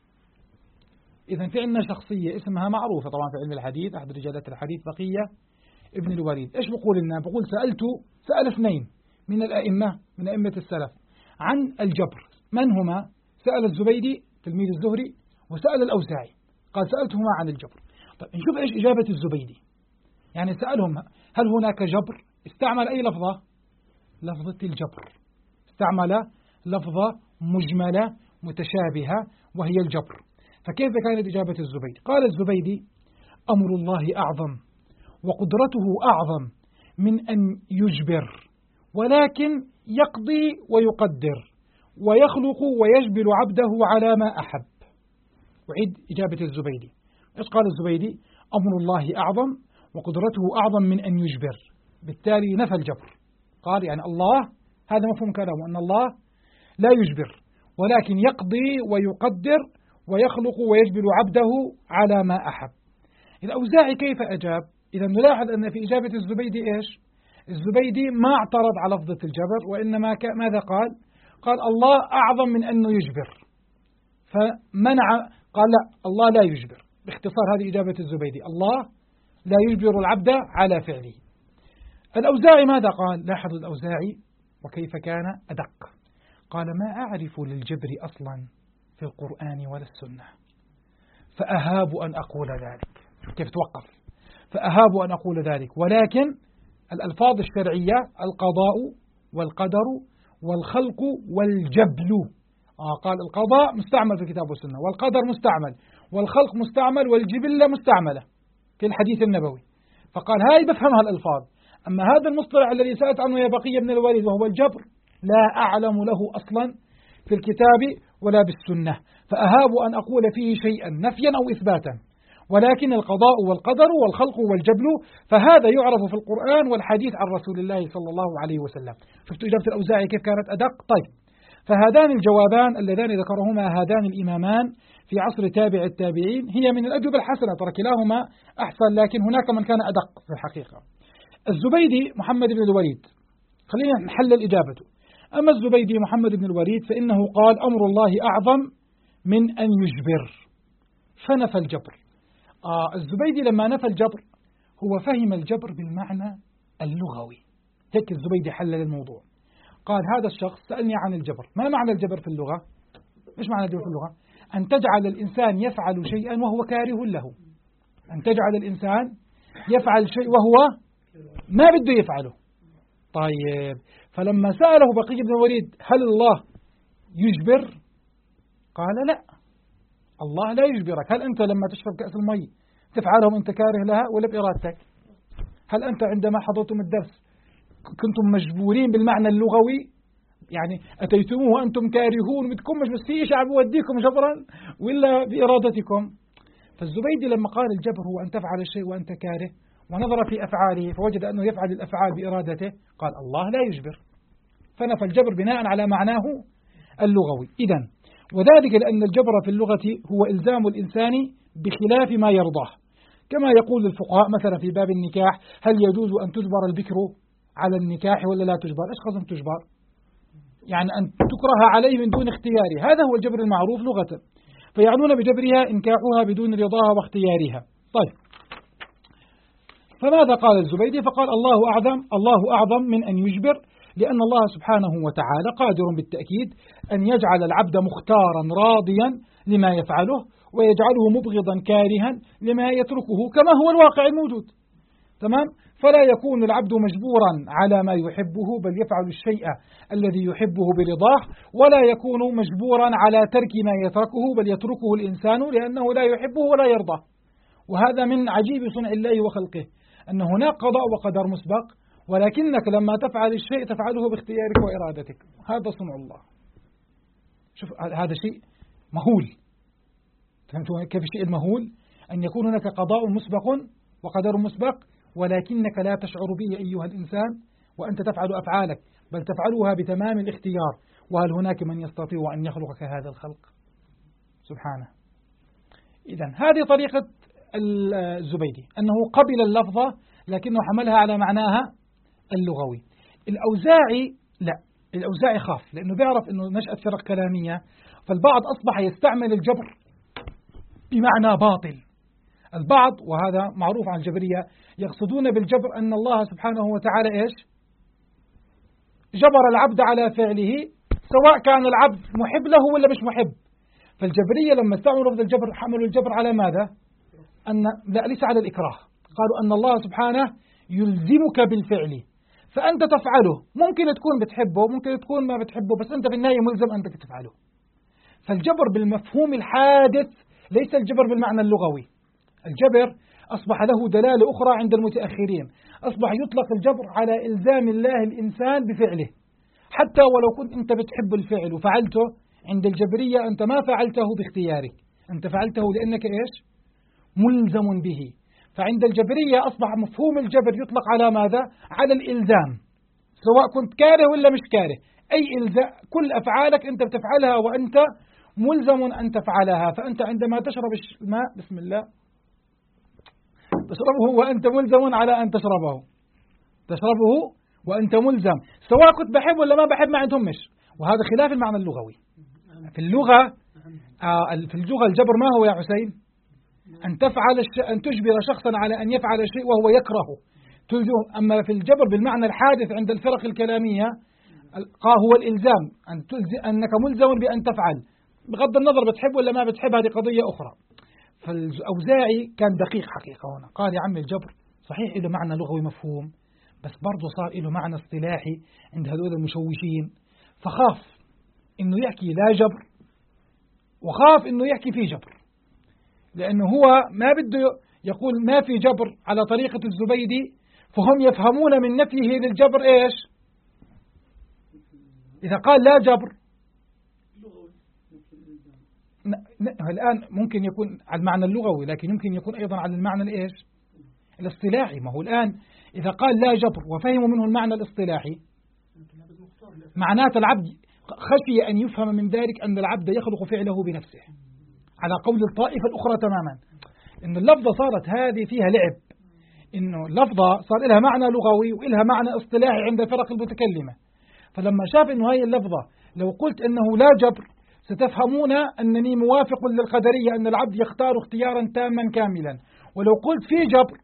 إذن في عندنا شخصية اسمها معروفة طبعا في علم الحديث، أحد رجالات الحديث بقية ابن الوليد. إيش بقول لنا؟ بقول سأل اثنين من الأئمة من أئمة السلف عن الجبر. من هما؟ سأل الزبيدي تلميذ الزهري وسأل الأوزاعي، قال سألتهما عن الجبر. طيب نشوف إيش إجابة الزبيدي. يعني سألهم هل هناك جبر؟ استعمل أي لفظة؟ لفظة الجبر، استعمل لفظة مجملة متشابهة وهي الجبر. فكيف كانت إجابة الزبيدي؟ قال الزبيدي: أمر الله أعظم وقدرته أعظم من أن يجبر، ولكن يقضي ويقدر ويخلق ويجبر عبده على ما أحب. وعيد إجابة الزبيدي. إيش قال الزبيدي؟ أمر الله أعظم وقدرته أعظم من أن يجبر، بالتالي نفى الجبر. قال يعني الله، هذا مفهوم كلامه، أن الله لا يجبر ولكن يقضي ويقدر ويخلق ويجبر عبده على ما أحب. الأوزاعي كيف أجاب؟ إذا نلاحظ أن في إجابة الزبيدي إيش؟ الزبيدي ما اعترض على لفظة الجبر، وإنما ماذا قال؟ قال الله أعظم من أنه يجبر، فمنع، قال لا، الله لا يجبر. باختصار هذه إجابة الزبيدي، الله لا يجبر العبد على فعله. الأوزاعي ماذا قال؟ لاحظوا الأوزاعي وكيف كان أدق. قال ما أعرف للجبر أصلا في القرآن ولا السنة، فأهاب أن أقول ذلك. كيف توقف؟ فأهاب أن أقول ذلك، ولكن الألفاظ الشرعية القضاء والقدر والخلق والجبل. قال القضاء مستعمل في الكتاب والسنة، والقدر مستعمل، والخلق مستعمل، والجبلة مستعملة في الحديث النبوي. فقال هاي بفهمها الألفاظ، أما هذا المصطلح الذي سألت عنه يا بقية بن الوليد وهو الجبر لا أعلم له أصلا في الكتاب ولا بالسنة، فأهاب أن أقول فيه شيئا نفيا أو إثباتا. ولكن القضاء والقدر والخلق والجبل فهذا يعرف في القرآن والحديث عن رسول الله صلى الله عليه وسلم. شفتوا إجابة الأوزاعي كيف كانت أدق؟ طيب، فهذان الجوابان اللذان ذكرهما هذان الإمامان في عصر تابع التابعين هي من الأجوبة الحسنة، ترى كلاهما أحسن، لكن هناك من كان أدق في الحقيقة. الزبيدي محمد بن الوليد، خلينا نحلل إجابته. أما الزبيدي محمد بن الوليد فإنه قال أمر الله أعظم من أن يجبر، فنفى الجبر. الزبيدي لما نفى الجبر هو فهم الجبر بالمعنى اللغوي، هيك الزبيدي حلل الموضوع. قال هذا الشخص سألني عن الجبر، ما معنى الجبر في اللغة؟ إيش معنى الجبر في اللغة؟ أن تجعل الإنسان يفعل شيئا وهو كاره له، أن تجعل الإنسان يفعل شيء وهو ما بده يفعله. طيب، فلما سأله بقي بن الوليد هل الله يجبر؟ قال لا، الله لا يجبرك. هل أنت لما تشرب كأس المي تفعله وأنت كاره لها ولا بإرادتك؟ هل أنت عندما حضرتم الدرس كنتم مجبورين بالمعنى اللغوي، يعني أتيتموه وأنتم كارهون بدكم مش بس في شعب يوديكم جبرا ولا بإرادتكم؟ فالزبيدي لما قال الجبر هو أن تفعل الشيء وأنت كاره ونظر في أفعاله فوجد أنه يفعل الأفعال بإرادته، قال الله لا يجبر، فنفى الجبر بناء على معناه اللغوي. إذن وذلك لأن الجبر في اللغة هو إلزام الإنسان بخلاف ما يرضاه، كما يقول الفقهاء مثلا في باب النكاح هل يجوز أن تجبر البكر على النكاح ولا لا تجبر؟ إيش قصد تجبر؟ يعني أن تكره عليه من دون اختياره، هذا هو الجبر المعروف لغة، فيعنون بجبرها إنكاحها بدون رضاها واختيارها. طيب، فماذا قال الزبيدي؟ فقال الله أعظم من أن يجبر، لأن الله سبحانه وتعالى قادر بالتأكيد أن يجعل العبد مختارا راضيا لما يفعله ويجعله مبغضا كارها لما يتركه، كما هو الواقع الموجود. تمام؟ فلا يكون العبد مجبورا على ما يحبه، بل يفعل الشيء الذي يحبه برضاه، ولا يكون مجبورا على ترك ما يتركه، بل يتركه الإنسان لأنه لا يحبه ولا يرضاه. وهذا من عجيب صنع الله وخلقه، أن هناك قضاء وقدر مسبق، ولكنك لما تفعل الشيء تفعله باختيارك وإرادتك، هذا صنع الله. شوف هذا شيء مهول، فهمتوا كيف الشيء المهول؟ أن يكون هناك قضاء مسبق وقدر مسبق، ولكنك لا تشعر به أيها الإنسان وأنت تفعل أفعالك، بل تفعلها بتمام الاختيار. وهل هناك من يستطيع أن يخلق كهذا الخلق؟ سبحانه. إذن هذه طريقة الزبيدي، أنه قبل اللفظة لكنه حملها على معناها اللغوي. الأوزاعي لا، الأوزاعي خاف، لأنه بيعرف أنه نشأة فرق كلامية، فالبعض أصبح يستعمل الجبر بمعنى باطل. البعض، وهذا معروف عن الجبرية، يقصدون بالجبر أن الله سبحانه وتعالى إيش؟ جبر العبد على فعله سواء كان العبد محب له ولا مش محب. فالجبرية لما استعملوا لفظ الجبر حملوا الجبر على ماذا؟ لا، ليس على الإكراه، قالوا أن الله سبحانه يلزمك بالفعل، فأنت تفعله، ممكن تكون بتحبه ممكن تكون ما بتحبه، بس أنت في النهاية ملزم أنك تفعله. فالجبر بالمفهوم الحادث ليس الجبر بالمعنى اللغوي. الجبر أصبح له دلالة أخرى عند المتأخرين، أصبح يطلق الجبر على إلزام الله الإنسان بفعله، حتى ولو كنت أنت بتحب الفعل وفعلته، عند الجبرية أنت ما فعلته باختيارك، أنت فعلته لأنك إيش؟ ملزم به. فعند الجبرية أصبح مفهوم الجبر يطلق على ماذا؟ على الإلزام، سواء كنت كاره ولا مش كاره، أي إلزام، كل أفعالك أنت بتفعلها وأنت ملزم أن تفعلها. فأنت عندما تشرب الماء بسم الله تشربه وأنت ملزم على أن تشربه وأنت ملزم، سواء كنت بحب ولا ما بحب، ما عندهمش. وهذا خلاف المعنى اللغوي. في اللغة الجبر ما هو يا حسين؟ أن تجبر شخصا على أن يفعل شيء وهو يكرهه. أما في الجبر بالمعنى الحادث عند الفرق الكلامية هو الإلزام، أنك ملزم بأن تفعل، بغض النظر بتحب ولا ما بتحب، هذه قضية أخرى. فالأوزاعي كان دقيق حقيقة هنا، قال يا عم الجبر صحيح له معنى لغوي مفهوم، بس برضه صار له معنى اصطلاحي عند هذول المشوشين، فخاف إنه يحكي لا جبر وخاف إنه يحكي في جبر، لأنه هو ما بده يقول ما في جبر على طريقة الزبيدي، فهم يفهمون من نفيه للجبر إيش؟ إذا قال لا جبر الآن ممكن يكون على المعنى اللغوي، لكن يمكن يكون أيضا على المعنى الإيش؟ الاصطلاحي. ما هو الآن إذا قال لا جبر وفهموا منه المعنى الاصطلاحي، معنات العبد خشي أن يفهم من ذلك أن العبد يخلق فعله بنفسه، على قول الطائفة الأخرى تماما، إن اللفظة صارت هذه فيها لعب، إنه اللفظة صار لها معنى لغوي وإلها معنى اصطلاحي عند الفرق المتكلمة. فلما شاف إنه هاي اللفظة لو قلت إنه لا جبر ستفهمون أنني موافق للقدرية أن العبد يختار اختيارا تاما كاملا، ولو قلت في جبر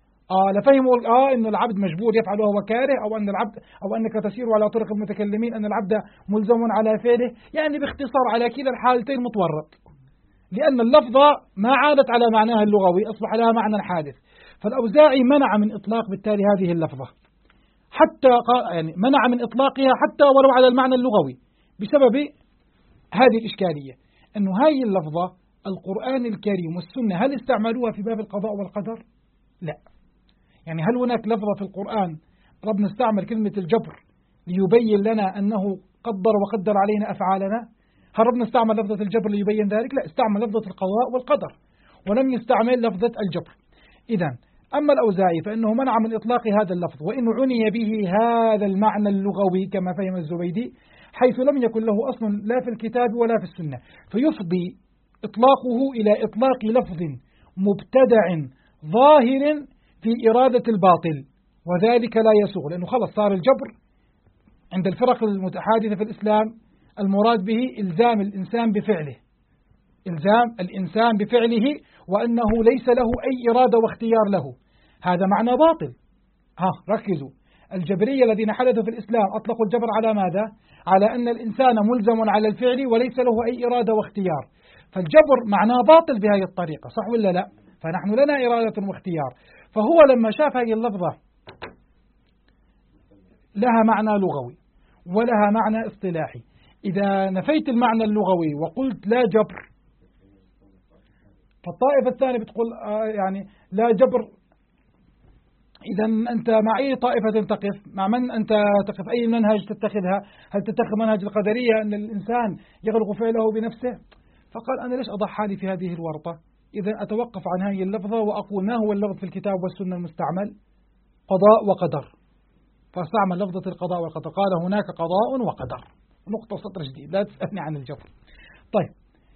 لفهموا إن العبد مجبور يفعل وهو كاره، أو أن العبد أو أنك تسير على طرق المتكلمين أن العبد ملزم على فعله، يعني باختصار على كلا الحالتين متورط، لأن اللفظة ما عادت على معناها اللغوي، أصبح لها معنى حادث. فالأوزاعي منع من إطلاق بالتالي هذه اللفظة، حتى يعني منع من إطلاقها حتى ولو على المعنى اللغوي، بسبب هذه الإشكالية، أنه هذه اللفظة القرآن الكريم والسنة هل استعملوها في باب القضاء والقدر؟ لا. يعني هل هناك لفظة في القرآن ربنا استعمل كلمة الجبر ليبين لنا أنه قدر وقدر علينا أفعالنا؟ هل ربنا استعمل لفظة الجبر ليبين ذلك؟ لا، استعمل لفظة القضاء والقدر ولم يستعمل لفظة الجبر. إذن أما الأوزاعي فإنه منع من إطلاق هذا اللفظ، وإنه عني به هذا المعنى اللغوي كما فهم الزبيدي، حيث لم يكن له أصل لا في الكتاب ولا في السنة، فيفضي إطلاقه إلى إطلاق لفظ مبتدع ظاهر في إرادة الباطل، وذلك لا يسوغ، لأنه خلص صار الجبر عند الفرق المتحادثة في الإسلام المراد به إلزام الإنسان بفعله، إلزام الإنسان بفعله، وأنه ليس له أي إرادة واختيار له. هذا معنى باطل. ركزوا، الجبرية الذين حدثوا في الإسلام أطلقوا الجبر على ماذا؟ على أن الإنسان ملزم على الفعل وليس له أي إرادة واختيار، فالجبر معناه باطل بهذه الطريقة، صح ولا لا؟ فنحن لنا إرادة واختيار. فهو لما شاف هذه اللفظة لها معنى لغوي ولها معنى اصطلاحي، إذا نفيت المعنى اللغوي وقلت لا جبر، فالطائفة الثانية بتقول يعني لا جبر، إذا أنت مع أي طائفة تقف؟ مع من أنت تقف؟ أي منهج تتخذها؟ هل تتخذ منهج القدرية أن الإنسان يخلق فعله بنفسه؟ فقال أنا ليش أضع حالي في هذه الورطة؟ إذا أتوقف عن هذه اللفظة وأقول ما هو اللفظ في الكتاب والسنة المستعمل؟ قضاء وقدر، فاستعمل لفظة القضاء والقدر، قال هناك قضاء وقدر، نقطة سطر جديد، لا تسألني عن الجبر. طيب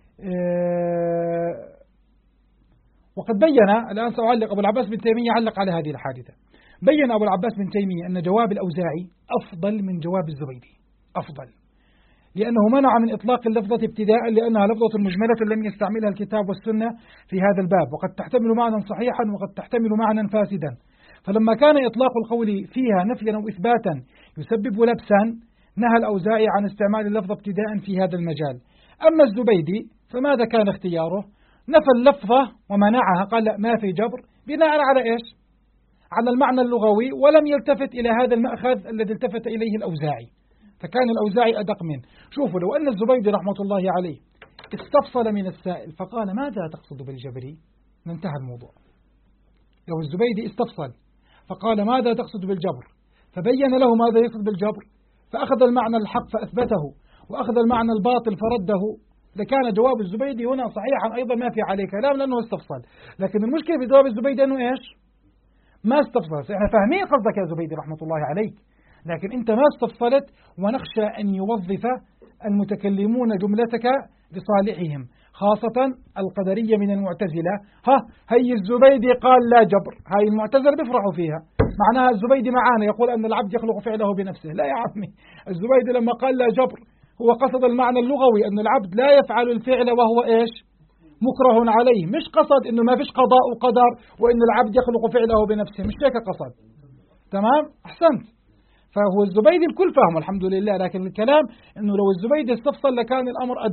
وقد بين، الآن سأعلق، أبو العباس بن تيمية علق على هذه الحادثة، بين أبو العباس بن تيمية أن جواب الأوزاعي أفضل من جواب الزبيدي، أفضل لأنه منع من إطلاق اللفظة ابتداء، لأنها لفظة مجملة لم يستعملها الكتاب والسنة في هذا الباب، وقد تحتمل معنى صحيحا وقد تحتمل معنى فاسدا، فلما كان إطلاق القول فيها نفيا أو إثباتا يسبب لبسا، نهى الأوزاعي عن استعمال اللفظة ابتداء في هذا المجال. أما الزبيدي فماذا كان اختياره؟ نفى اللفظة ومنعها، قال لا ما في جبر، بناء على إيش؟ على المعنى اللغوي، ولم يلتفت إلى هذا المأخذ الذي التفت إليه الأوزاعي، فكان الأوزاعي أدق منه. شوفوا، لو أن الزبيدي رحمة الله عليه استفصل من السائل فقال ماذا تقصد بالجبري؟ انتهى الموضوع. لو الزبيدي استفصل فقال ماذا تقصد بالجبر، فبين له ماذا يقصد بالجبر، فأخذ المعنى الحق فأثبته وأخذ المعنى الباطل فرده، لكان جواب الزبيدي هنا صحيحا أيضا ما في عليه كلام، لأنه استفصل. لكن المشكلة في جواب الزبيدي أنه إيش؟ ما استفصل. احنا فاهمين قصدك يا زبيدي رحمة الله عليك، لكن أنت ما استفصلت، ونخشى أن يوظف المتكلمون جملتك لصالحهم، خاصة القدرية من المعتزلة. هي الزبيدي قال لا جبر، هاي المعتزلة بيفرحوا فيها، معناها الزبيدي معانا يقول أن العبد يخلق فعله بنفسه. لا يا عمي، الزبيدي لما قال لا جبر هو قصد المعنى اللغوي أن العبد لا يفعل الفعل وهو إيش؟ مكره عليه، مش قصد أنه ما فيش قضاء وقدر وأن العبد يخلق فعله بنفسه، مش هيك قصد. تمام؟ أحسنت. فهو الزبيدي الكل فاهمه الحمد لله، لكن الكلام أنه لو الزبيدي استفصل لكان الأمر أدق،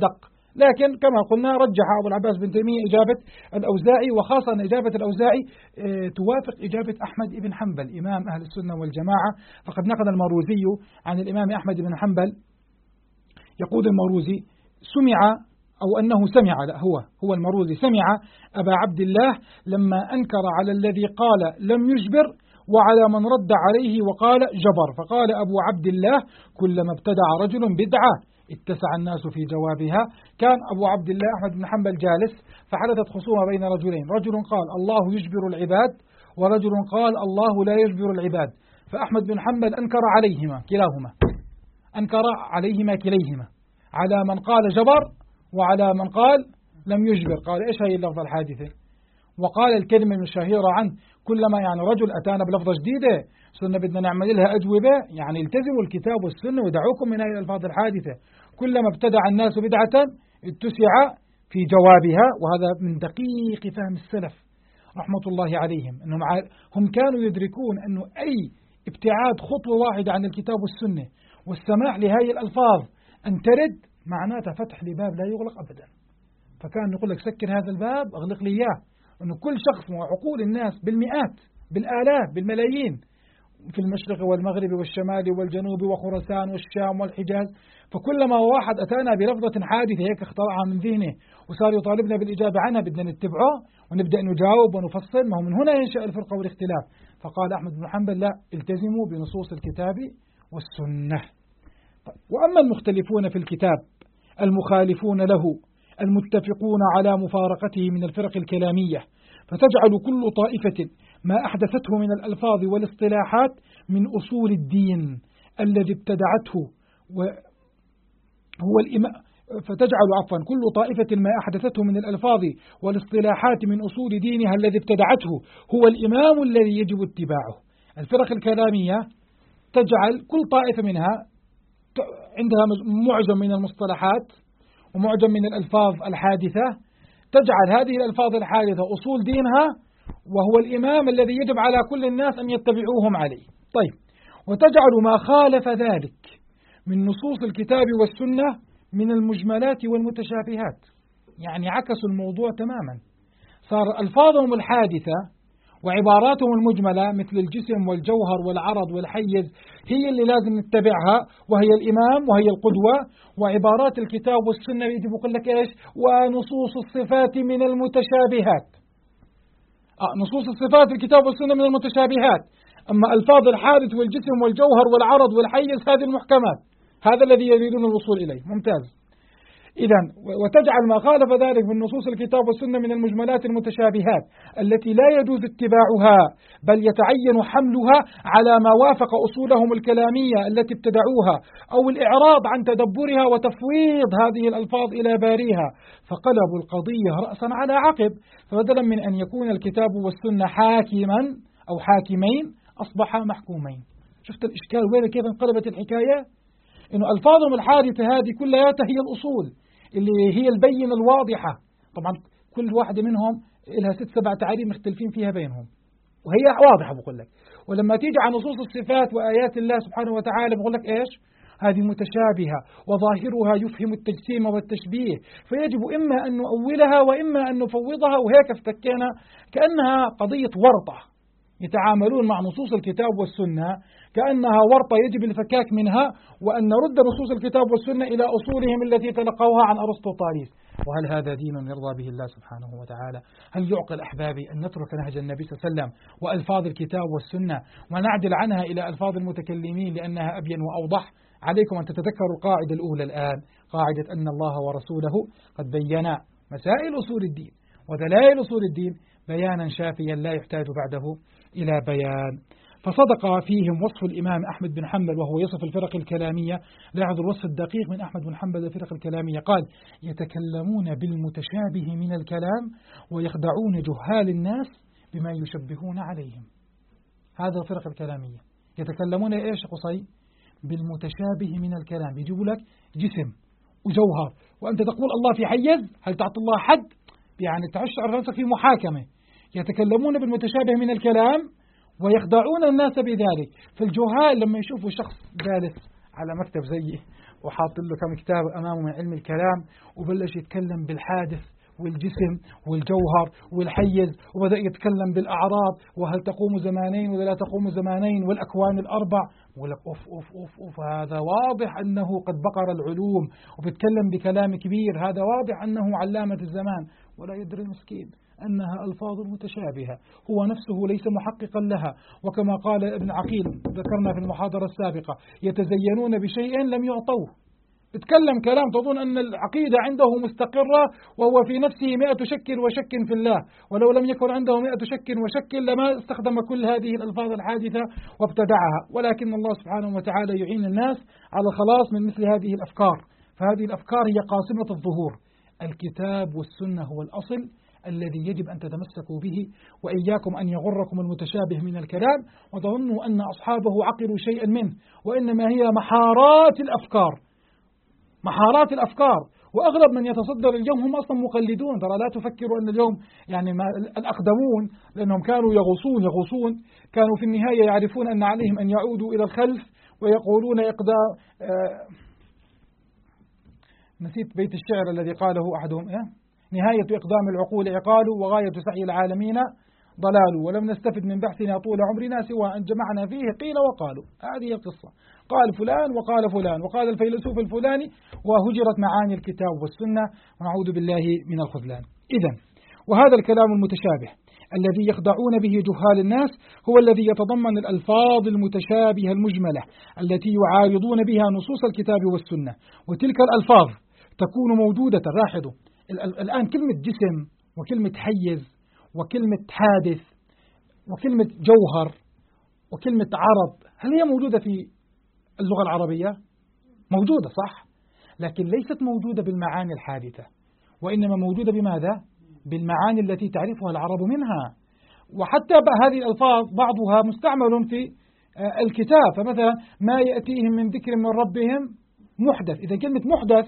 لكن كما قلنا رجح أبو العباس بن تيمية إجابة الأوزاعي، وخاصة أن إجابة الأوزاعي توافق إجابة أحمد بن حنبل إمام أهل السنة والجماعة. فقد نقل المروزي عن الإمام أحمد بن حنبل يقول المروزي سمع أو أنه سمع، لا هو المروزي سمع أبا عبد الله لما أنكر على الذي قال لم يجبر وعلى من رد عليه وقال جبر، فقال أبو عبد الله كلما ابتدع رجل بدعة اتسع الناس في جوابها. كان أبو عبد الله أحمد بن حنبل جالس فحدثت خصومة بين رجلين، رجل قال الله يجبر العباد ورجل قال الله لا يجبر العباد، فأحمد بن حنبل أنكر عليهما كلاهما، أنكر عليهما كليهما، على من قال جبر وعلى من قال لم يجبر. قال إيش هي اللفظة الحادثة؟ وقال الكلمة الشهيرة عنه كلما يعني رجل أتانا بلفظة جديدة صرنا بدنا نعمل لها أجوبة، يعني التزموا الكتاب والسنة ودعوكم من هذه الألفاظ الحادثة. كلما ابتدع الناس بدعة اتسع في جوابها. وهذا من دقيق فهم السلف رحمة الله عليهم، أنهم هم كانوا يدركون أنه أي ابتعاد خطوة واحدة عن الكتاب والسنة والسماح لهذه الألفاظ أن ترد معناتها فتح لباب لا يغلق أبدا. فكان يقول لك سكر هذا الباب أغلق لي إياه، أنه كل شخص وعقول الناس بالمئات بالآلاف بالملايين في المشرق والمغرب والشمال والجنوب وخراسان والشام والحجاز، فكلما واحد أتانا بلفظة حادثة هيك اخترعها من ذهنه وصار يطالبنا بالإجابة عنها بدنا نتبعه ونبدأ نجاوب ونفصل، ما هو من هنا ينشأ الفرقة والاختلاف. فقال أحمد بن حنبل لا، التزموا بنصوص الكتاب والسنة. وأما المختلفون في الكتاب المخالفون له المتفقون على مفارقته من الفرق الكلامية، فتجعل كل طائفة ما أحدثته من الألفاظ والاصطلاحات من أصول الدين الذي ابتدعته هو الإمام، فتجعل كل طائفة ما أحدثته من الألفاظ والاصطلاحات من أصول دينها الذي ابتدعته هو الإمام الذي يجب اتباعه. الفرق الكلامية تجعل كل طائفة منها عندها معجم من المصطلحات ومعجم من الألفاظ الحادثة، تجعل هذه الألفاظ الحادثة أصول دينها وهو الإمام الذي يجب على كل الناس أن يتبعوهم عليه. طيب، وتجعل ما خالف ذلك من نصوص الكتاب والسنة من المجملات والمتشابهات، يعني عكسوا الموضوع تماما. صار ألفاظهم الحادثة وعباراتهم المجملة مثل الجسم والجوهر والعرض والحيز هي اللي لازم نتبعها وهي الإمام وهي القدوة، وعبارات الكتاب والسنة يجب يقول لك إيش؟ ونصوص الصفات من المتشابهات. نصوص الصفات في الكتاب والسنة من المتشابهات، أما ألفاظ الحادث والجسم والجوهر والعرض والحيز هذه المحكمات، هذا الذي يريدون الوصول إليه. ممتاز. إذن وتجعل ما خالف ذلك من نصوص الكتاب والسنة من المجملات المتشابهات التي لا يجوز اتباعها بل يتعين حملها على ما وافق أصولهم الكلامية التي ابتدعوها، أو الإعراض عن تدبرها وتفويض هذه الألفاظ إلى باريها، فقلبوا القضية رأسا على عقب، فبدلا من أن يكون الكتاب والسنة حاكما أو حاكمين أصبح محكومين. شفت الإشكال وين كيف انقلبت الحكاية؟ إنه ألفاظهم الحادثة هذه كلها هي الأصول اللي هي البينة الواضحة. طبعا كل واحدة منهم لها 6-7 تعاريف مختلفين فيها بينهم وهي واضحة بقول لك. ولما تيجي على نصوص الصفات وآيات الله سبحانه وتعالى بقول لك إيش؟ هذه متشابهة وظاهرها يفهم التجسيم والتشبيه، فيجب إما أن نؤولها وإما أن نفوضها، وهيك افتكينا كأنها قضية ورطة، يتعاملون مع نصوص الكتاب والسنة كأنها ورطة يجب الفكاك منها، وأن نرد نصوص الكتاب والسنة إلى أصولهم التي تلقوها عن أرسطو طاليس. وهل هذا دين يرضى به الله سبحانه وتعالى؟ هل يعقل أحبابي أن نترك نهج النبي صلى الله عليه وسلم وألفاظ الكتاب والسنة ونعدل عنها إلى ألفاظ المتكلمين لأنها أبين وأوضح؟ عليكم أن تتذكروا القاعدة الأولى الآن، قاعدة أن الله ورسوله قد بينا مسائل أصول الدين ودلائل أصول الدين بيانا شافيا لا يحتاج بعده إلى بيان. فصدق فيهم وصف الإمام أحمد بن حنبل وهو يصف الفرق الكلامية. لاحظوا الوصف الدقيق من أحمد بن حنبل للفرق الكلامية، قال يتكلمون بالمتشابه من الكلام ويخدعون جهال الناس بما يشبهون عليهم. هذا الفرق الكلامية يتكلمون إيش قصي؟ بالمتشابه من الكلام، يجيبوا لك جسم وجوهر وأنت تقول الله في حيز، هل تعطي الله حد؟ يعني تشعر نفسك في محاكمة. يتكلمون بالمتشابه من الكلام ويخدعون الناس بذلك. فالجهال لما يشوفوا شخص جالس على مكتب زيه وحاط له كم كتاب أمامه من علم الكلام، وبلش يتكلم بالحادث والجسم والجوهر والحيز، وبدأ يتكلم بالأعراض، وهل تقوم زمانين ولا لا تقوم زمانين، والأكوان الأربع. ولك أوف أوف أوف أوف، هذا واضح أنه قد بقر العلوم وبيتكلم بكلام كبير، هذا واضح أنه علامة الزمان، ولا يدري المسكين أنها ألفاظ متشابهة، هو نفسه ليس محققا لها. وكما قال ابن عقيل ذكرنا في المحاضرة السابقة: يتزينون بشيء لم يعطوه. بتكلم كلام تظن أن العقيدة عنده مستقرة، وهو في نفسه 100 شك وشك في الله، ولو لم يكن عنده 100 شك وشك لما استخدم كل هذه الألفاظ الحادثة وابتدعها. ولكن الله سبحانه وتعالى يعين الناس على الخلاص من مثل هذه الأفكار، فهذه الأفكار هي قاصمة الظهور. الكتاب والسنة هو الأصل الذي يجب أن تتمسكوا به، وإياكم أن يغركم المتشابه من الكلام وتظنوا أن أصحابه عقلوا شيئا منه، وإنما هي محارات الأفكار، محارات الأفكار. وأغلب من يتصدر اليوم هم أصلا مقلدون. ترى لا تفكروا أن اليوم يعني الأقدمون لأنهم كانوا يغوصون كانوا في النهاية يعرفون أن عليهم أن يعودوا إلى الخلف ويقولون إقدام نسيت بيت الشعر الذي قاله أحدهم: نهاية إقدام العقول عقال، وغاية سعي العالمين ضلال، ولم نستفد من بحثنا طول عمرنا سوى أن جمعنا فيه قيل وقالوا. هذه القصة، قال فلان وقال فلان وقال الفيلسوف الفلاني، وهجرت معاني الكتاب والسنة، ونعوذ بالله من الخذلان. إذن وهذا الكلام المتشابه الذي يخدعون به جهال الناس هو الذي يتضمن الألفاظ المتشابهة المجملة التي يعارضون بها نصوص الكتاب والسنة، وتلك الألفاظ تكون موجودة. لاحظوا الآن كلمة جسم وكلمة حيز وكلمة حادث وكلمة جوهر وكلمة عرض، هل هي موجودة في اللغة العربية؟ موجودة صح، لكن ليست موجودة بالمعاني الحادثة، وإنما موجودة بماذا؟ بالمعاني التي تعرفها العرب منها. وحتى هذه الألفاظ بعضها مستعمل في الكتاب، فمثلا ما يأتيهم من ذكر من ربهم محدث. إذا كلمة محدث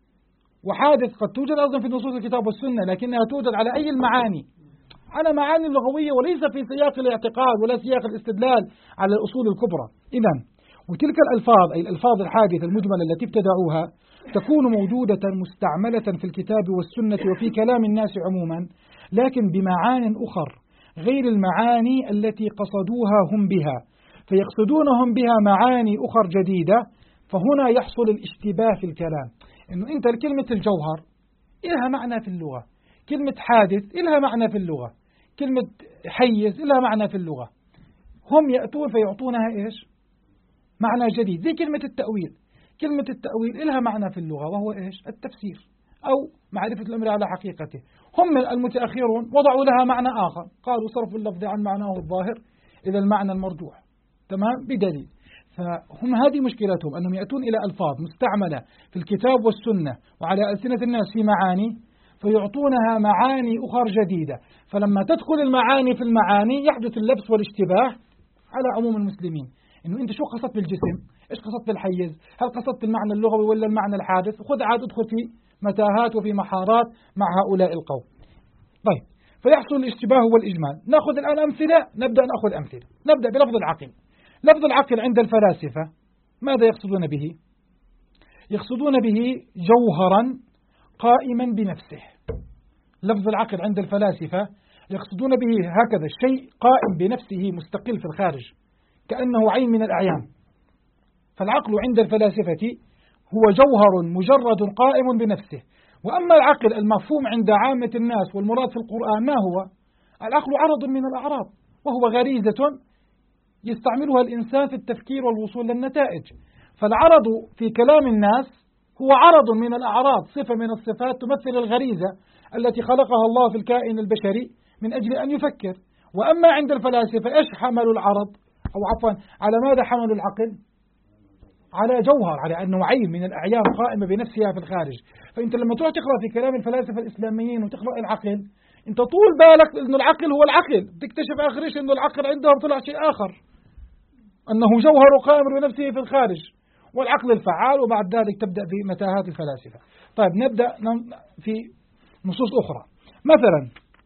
وحادث قد توجد أيضا في نصوص الكتاب والسنة، لكنها توجد على أي المعاني؟ على معاني لغوية، وليس في سياق الاعتقاد ولا سياق الاستدلال على الأصول الكبرى. إذن وتلك الألفاظ أي الألفاظ الحادثة المجملة التي ابتدعوها تكون موجودة مستعملة في الكتاب والسنة وفي كلام الناس عموما، لكن بمعان أخر غير المعاني التي قصدوها هم بها، فيقصدونهم بها معاني أخر جديدة، فهنا يحصل الاشتباه في الكلام. إنه أنت كلمة الجوهر إلها معنى في اللغة، كلمة حادث إلها معنى في اللغة، كلمة حيز إلها معنى في اللغة، هم يأتون فيعطونها إيش؟ معنى جديد. زي كلمة التأويل، كلمة التأويل إلها معنى في اللغة وهو إيش؟ التفسير أو معرفة الأمر على حقيقته. هم المتأخرون وضعوا لها معنى آخر، قالوا صرف اللفظ عن معناه الظاهر إلى المعنى المرجوح، تمام، بدليل. فهم هذه مشكلتهم، أنهم يأتون إلى ألفاظ مستعملة في الكتاب والسنة وعلى ألسنة الناس في معاني، فيعطونها معاني أخر جديدة، فلما تدخل المعاني في المعاني يحدث اللبس والاشتباه على عموم المسلمين. إنه أنت شو قصدت بالجسم؟ إيش قصدت بالحيز؟ هل قصدت المعنى اللغوي ولا المعنى الحادث؟ خذ عاد ادخل في متاهات وفي محارات مع هؤلاء القوم. طيب، فيحصل الاشتباه والإجمال. نأخذ الآن أمثلة، نبدأ نأخذ أمثلة. نبدأ بلفظ العقل. لفظ العقل عند الفلاسفة ماذا يقصدون به؟ يقصدون به جوهرا قائما بنفسه. لفظ العقل عند الفلاسفة يقصدون به هكذا شيء قائم بنفسه مستقل في الخارج، كأنه عين من الأعيان. فالعقل عند الفلاسفة هو جوهر مجرد قائم بنفسه. وأما العقل المفهوم عند عامة الناس والمراد في القرآن ما هو؟ العقل عرض من الأعراض، وهو غريزة يستعملها الإنسان في التفكير والوصول للنتائج. فالعرض في كلام الناس هو عرض من الأعراض، صفة من الصفات تمثل الغريزة التي خلقها الله في الكائن البشري من أجل أن يفكر. وأما عند الفلاسفة إيش حملوا العرض؟ أو عفوا على ماذا حملوا العقل؟ على جوهر، على أنه عين من الأعيان قائمة بنفسها في الخارج. فأنت لما تروح تقرأ في كلام الفلاسفة الإسلاميين وتقرأ العقل، أنت طول بالك أنه العقل هو العقل، تكتشف آخر شيء أنه العقل عندهم طلع شيء آخر، أنه جوهر قائم بنفسه في الخارج والعقل الفعال، وبعد ذلك تبدأ في متاهات الفلاسفة. طيب نبدأ في نصوص أخرى. مثلا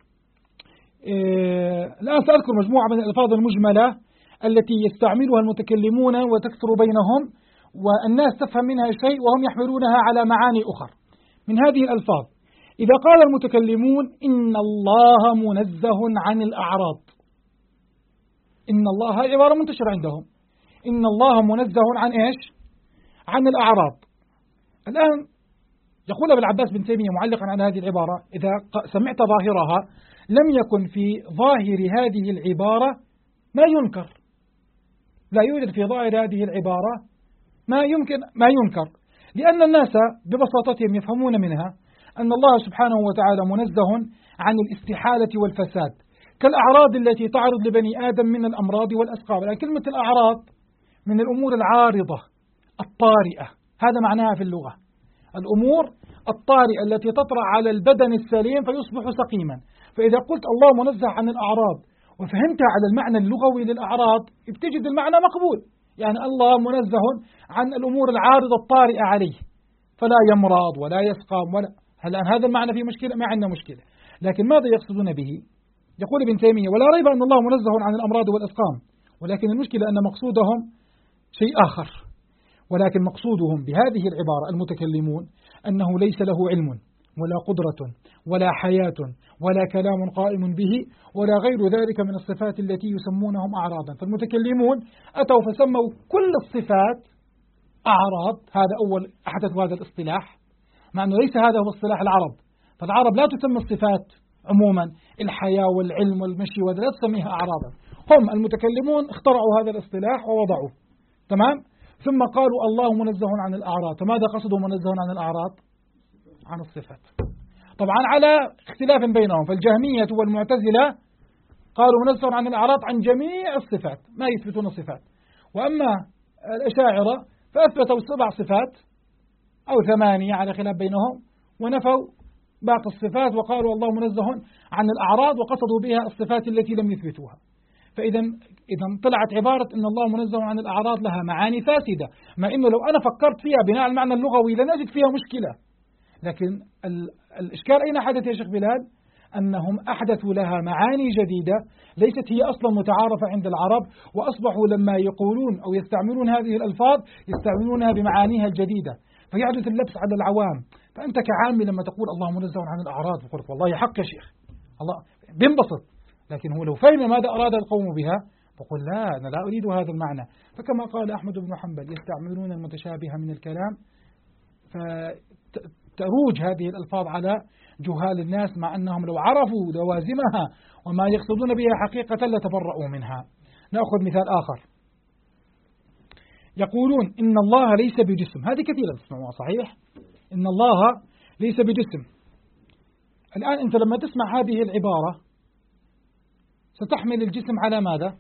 الآن سأذكر مجموعة من الألفاظ المجملة التي يستعملها المتكلمون وتكثر بينهم، والناس تفهم منها شيء وهم يحملونها على معاني أخرى. من هذه الألفاظ إذا قال المتكلمون إن الله منزه عن الأعراض، إن الله هذه عبارة منتشرة عندهم، إن الله منزه عن إيش؟ عن الأعراض. الآن يقول ابن العباس بن تيمية معلقا على هذه العبارة: إذا سمعت ظاهرها لم يكن في ظاهر هذه العبارة ما ينكر، لا يوجد في ظاهر هذه العبارة ما ينكر، لأن الناس ببساطتهم يفهمون منها أن الله سبحانه وتعالى منزه عن الاستحالة والفساد كالأعراض التي تعرض لبني آدم من الأمراض والأسقام. لأن كلمة الأعراض من الأمور العارضة الطارئة، هذا معناها في اللغة، الأمور الطارئة التي تطرأ على البدن السليم فيصبح سقيما. فإذا قلت الله منزه عن الأعراض وفهمتها على المعنى اللغوي للأعراض بتجد المعنى مقبول، يعني الله منزه عن الأمور العارضة الطارئة عليه فلا يمرض ولا يسقم ولا. الآن هذا المعنى فيه مشكلة؟ ما عندنا مشكلة، لكن ماذا يقصدون به؟ يقول ابن تيمية: ولا ريب أن الله منزه عن الأمراض والأسقام، ولكن المشكلة أن مقصودهم شيء آخر. ولكن مقصودهم بهذه العبارة المتكلمون أنه ليس له علم ولا قدرة ولا حياة ولا كلام قائم به ولا غير ذلك من الصفات التي يسمونهم أعراضا. فالمتكلمون أتوا فسموا كل الصفات أعراض، هذا أول أحدث هذا الاصطلاح، مع أنه ليس هذا هو اصطلاح العرب. فالعرب لا تسمى الصفات عموما، الحياة والعلم والمشي ولا تسميها أعراضا، هم المتكلمون اخترعوا هذا الاصطلاح ووضعوه، تمام؟ ثم قالوا الله منزه عن الأعراض. فماذا قصدوا منزه عن الأعراض؟ عن الصفات، طبعا على اختلاف بينهم. فالجهمية والمعتزلة قالوا منزه عن الأعراض عن جميع الصفات، ما يثبتون الصفات. وأما الأشاعرة فأثبتوا 7 صفات أو 8 على خلاف بينهم، ونفوا باقي الصفات وقالوا الله منزه عن الأعراض، وقصدوا بها الصفات التي لم يثبتوها. فإذا طلعت عبارة إن الله منزه عن الأعراض لها معاني فاسدة، مع إنه لو أنا فكرت فيها بناء على المعنى اللغوي لنجد فيها مشكلة. لكن الإشكال أين حدث يا شيخ بلال؟ أنهم أحدثوا لها معاني جديدة ليست هي أصلا متعارفة عند العرب، وأصبحوا لما يقولون أو يستعملون هذه الألفاظ يستعملونها بمعانيها الجديدة، فيحدث اللبس على العوام. فأنت كعامي لما تقول الله منزه عن الأعراض وقلت والله حق يا شيخ الله بينبسط، لكن هو لو فهم ماذا أراد القوم بها فقل لا، أنا لا أريد هذا المعنى. فكما قال أحمد بن حنبل: يستعملون المتشابه من الكلام، فتروج هذه الألفاظ على جهال الناس، مع أنهم لو عرفوا لوازمها وما يقصدون بها حقيقة لتبرؤوا منها. نأخذ مثال آخر، يقولون إن الله ليس بجسم، هذه كثيرة تسمعوها صحيح؟ إن الله ليس بجسم. الآن أنت لما تسمع هذه العبارة ستحمل الجسم على ماذا؟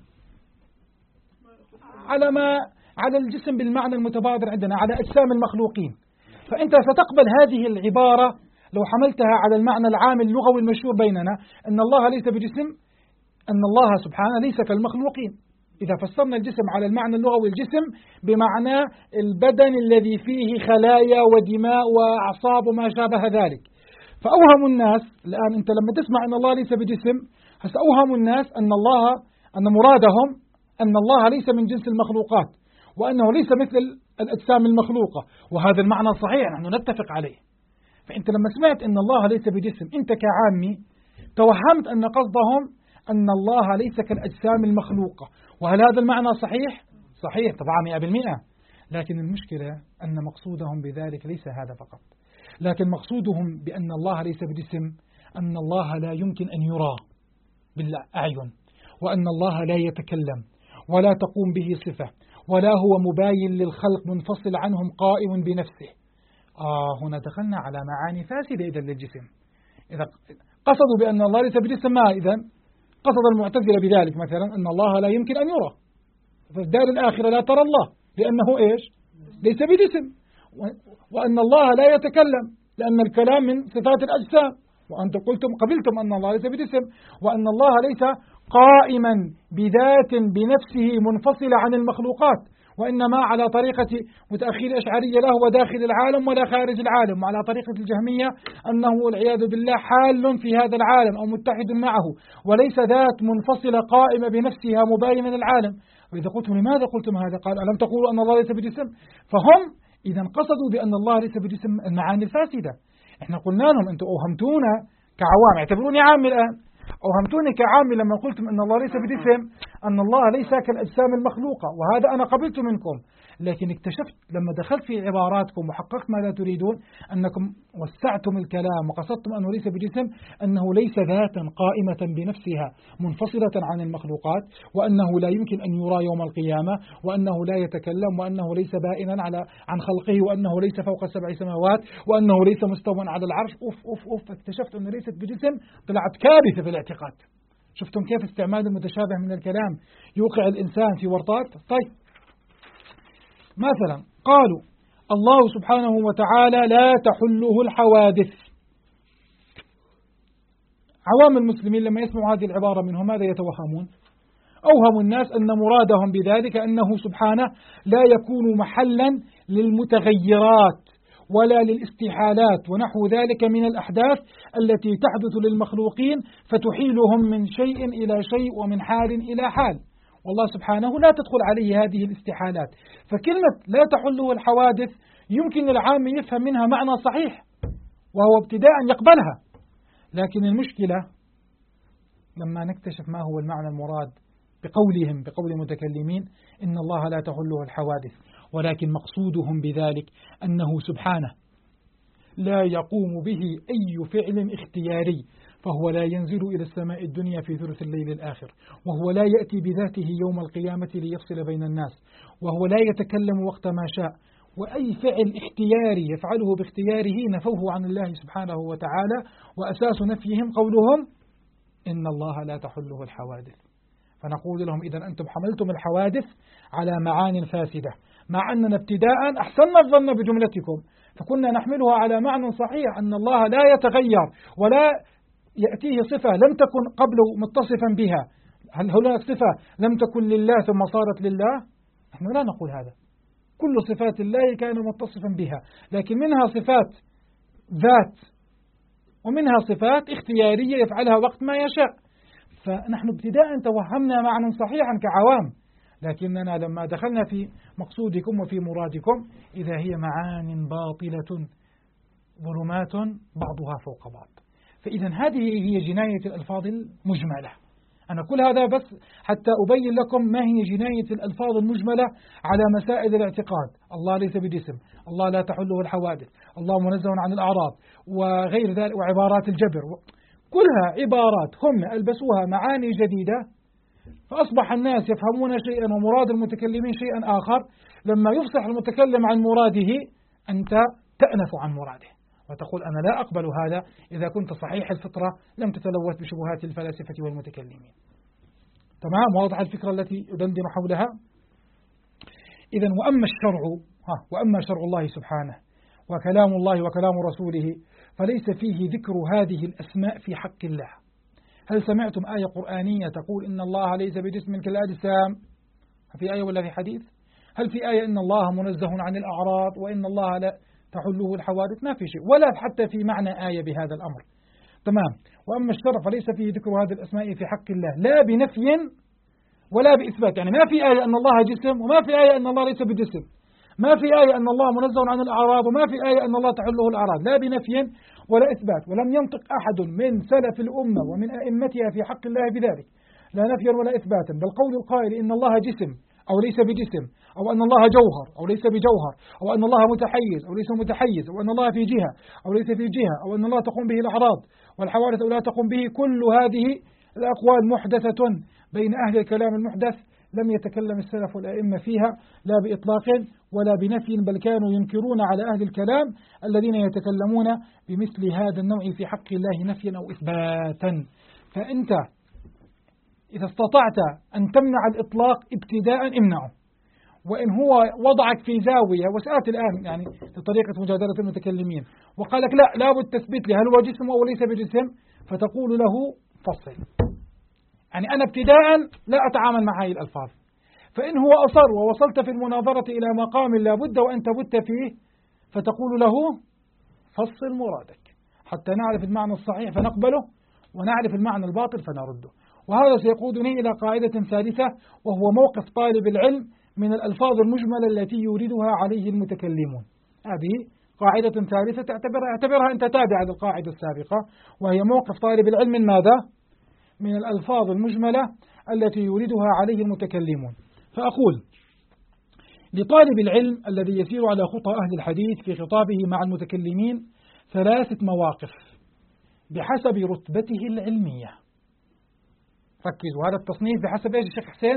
على الجسم بالمعنى المتبادر عندنا، على أجسام المخلوقين. فأنت ستقبل هذه العبارة لو حملتها على المعنى العام اللغوي المشهور بيننا، أن الله ليس بجسم، أن الله سبحانه ليس كالمخلوقين. إذا فسرنا الجسم على المعنى اللغوي الجسم بمعنى البدن الذي فيه خلايا ودماء وأعصاب وما شابه ذلك، فأوهم الناس. الآن أنت لما تسمع أن الله ليس بجسم فسأوهم الناس أن مرادهم أن الله ليس من جنس المخلوقات، وأنه ليس مثل الأجسام المخلوقة، وهذا المعنى صحيح نحن نتفق عليه. فأنت لما سمعت أن الله ليس بجسم أنت كعامي توهمت أن قصدهم أن الله ليس كالأجسام المخلوقة، وهل هذا المعنى صحيح؟ صحيح طبعا 100%. لكن المشكلة أن مقصودهم بذلك ليس هذا فقط، لكن مقصودهم بأن الله ليس بجسم أن الله لا يمكن أن يرى بالأعين، وأن الله لا يتكلم ولا تقوم به صفة، ولا هو مباين للخلق منفصل عنهم قائم بنفسه. هنا دخلنا على معاني فاسدة إذا للجسم. إذا قصدوا بأن الله ليس بجسم، ما إذن قصد المعتزلة بذلك مثلا أن الله لا يمكن أن يرى، فالدار الآخرة لا ترى الله لأنه إيش؟ ليس بجسم. وأن الله لا يتكلم لأن الكلام من صفات الأجسام، وأنتم قبلتم أن الله ليس بجسم، وأن الله ليس قائما بذات بنفسه منفصلة عن المخلوقات، وإنما على طريقة متأخر الأشعرية لا هو داخل العالم ولا خارج العالم، وعلى طريقة الجهمية أنه والعياذ بالله حال في هذا العالم أو متحد معه، وليس ذات منفصلة قائمة بنفسها مباينة للعالم. وإذا قلتم لماذا قلتم هذا؟ قال ألم تقولوا أن الله ليس بجسم؟ فهم إذا قصدوا بأن الله ليس بجسم المعاني الفاسدة. إحنا قلنا لهم أنتم أوهمتونا كعوام، اعتبروني عامي الآن، أوهمتوني كعامي لما قلتم أن الله ليس بجسم، أن الله ليس كالأجسام المخلوقة، وهذا أنا قبلت منكم. لكن اكتشفت لما دخلت في عباراتكم وحققت ما لا تريدون أنكم وسعتم الكلام وقصدتم أنه ليس بجسم، أنه ليس ذاتا قائمة بنفسها منفصلة عن المخلوقات، وأنه لا يمكن أن يرى يوم القيامة، وأنه لا يتكلم، وأنه ليس بائنا عن خلقه، وأنه ليس فوق 7 سماوات، وأنه ليس مستوى على العرش. أوف اكتشفت أنه ليست بجسم، طلعت كارثة في الاعتقاد. شفتم كيف استعمال المتشابه من الكلام يوقع الإنسان في ورطات؟ طيب مثلا قالوا الله سبحانه وتعالى لا تحله الحوادث. عوام المسلمين لما يسمعوا هذه العبارة منهم ماذا يتوهمون؟ أوهم الناس أن مرادهم بذلك أنه سبحانه لا يكون محلا للمتغيرات ولا للاستحالات ونحو ذلك من الأحداث التي تحدث للمخلوقين فتحيلهم من شيء إلى شيء ومن حال إلى حال. والله سبحانه لا تدخل عليه هذه الاستحالات. فكلمة لا تحله الحوادث يمكن العام يفهم منها معنى صحيح وهو ابتداء يقبلها، لكن المشكلة لما نكتشف ما هو المعنى المراد بقول المتكلمين إن الله لا تحله الحوادث، ولكن مقصودهم بذلك أنه سبحانه لا يقوم به أي فعل اختياري، فهو لا ينزل إلى السماء الدنيا في ثلث الليل الآخر، وهو لا يأتي بذاته يوم القيامة ليفصل بين الناس، وهو لا يتكلم وقت ما شاء، وأي فعل اختياري يفعله باختياره نفوه عن الله سبحانه وتعالى، وأساس نفيهم قولهم إن الله لا تحله الحوادث. فنقول لهم إذا أنتم حملتم الحوادث على معان فاسدة، مع أننا ابتداء أحسننا الظن بجملتكم، فكنا نحملها على معنى صحيح أن الله لا يتغير ولا يأتيه صفة لم تكن قبله متصفا بها. هل هناك صفة لم تكن لله ثم صارت لله؟ نحن لا نقول هذا، كل صفات الله كان متصفا بها، لكن منها صفات ذات ومنها صفات اختيارية يفعلها وقت ما يشاء. فنحن ابتداء توهمنا معنى صحيحا كعوام، لكننا لما دخلنا في مقصودكم وفي مرادكم إذا هي معان باطلة ظلمات بعضها فوق بعض. فإذا هذه هي جناية الألفاظ المجملة. أنا كل هذا بس حتى أبين لكم ما هي جناية الألفاظ المجملة على مسائل الاعتقاد. الله ليس بجسم، الله لا تحله الحوادث، الله منزه عن الأعراض وغير ذلك، وعبارات الجبر، كلها عبارات هم ألبسوها معاني جديدة، فأصبح الناس يفهمون شيئا ومراد المتكلمين شيئا آخر. لما يفصح المتكلم عن مراده أنت تأنف عن مراده وتقول أنا لا أقبل هذا. إذا كنت صحيح الفطرة لم تتلوث بشبهات الفلاسفة والمتكلمين. تمام، واضح الفكرة التي أدندن حولها. إذن وأما شرع الله سبحانه وكلام الله وكلام رسوله فليس فيه ذكر هذه الأسماء في حق الله. هل سمعتم آية قرآنية تقول إن الله ليس بجسم كالأجسام؟ في آية ولا في حديث؟ هل في آية إن الله منزه عن الأعراض وإن الله لا تحله الحوادث؟ ما في شيء، ولا حتى في معنى آية بهذا الأمر. تمام. وأما الشرع فليس فيه ذكر هذه الأسماء في حق الله لا بنفي ولا بإثبات. يعني ما في آية أن الله جسم وما في آية أن الله ليس بجسم، ما في آية أن الله منزه عن الأعراض وما في آية أن الله تحله الأعراض، لا بنفي ولا إثبات. ولم ينطق أحد من سلف الأمة ومن أئمتها في حق الله بذلك، لا نفيا ولا إثباتا. بل قول القائل إن الله جسم أو ليس بجسم، أو أن الله جوهر أو ليس بجوهر، أو أن الله متحيز أو ليس متحيز، أو أن الله في جهة أو ليس في جهة، أو أن الله تقوم به الأعراض والحوادث أو لا تقوم به، كل هذه الأقوال محدثة بين أهل الكلام المحدث، لم يتكلم السلف والأئمة فيها لا بإطلاق ولا بنفي، بل كانوا ينكرون على أهل الكلام الذين يتكلمون بمثل هذا النوع في حق الله نفيا أو إثباتا. فأنت إذا استطعت أن تمنع الإطلاق ابتداء امنعه، وإن هو وضعك في زاوية، وسألت الآن يعني بطريقة مجادلة المتكلمين وقال لك لا بد تثبت لي هل هو جسم أو ليس بجسم، فتقول له فصل. يعني أنا ابتداء لا أتعامل مع هذه الألفاظ، فإن هو أصر ووصلت في المناظرة إلى مقام لا بد وأن تبت فيه فتقول له فصل مرادك حتى نعرف المعنى الصحيح فنقبله ونعرف المعنى الباطل فنرده. وهذا سيقودني إلى قاعدة ثالثة، وهو موقف طالب العلم من الألفاظ المجملة التي يوردها عليه المتكلمون. هذه قاعدة ثالثة اعتبرها أنت تابعة للقاعدة السابقة، وهي موقف طالب العلم من ماذا؟ من الألفاظ المجملة التي يوردها عليه المتكلمون. فأقول لطالب العلم الذي يسير على خطى أهل الحديث في خطابه مع المتكلمين 3 مواقف بحسب رتبته العلمية. ركزوا، هذا التصنيف بحسب إيش يا شيخ حسين؟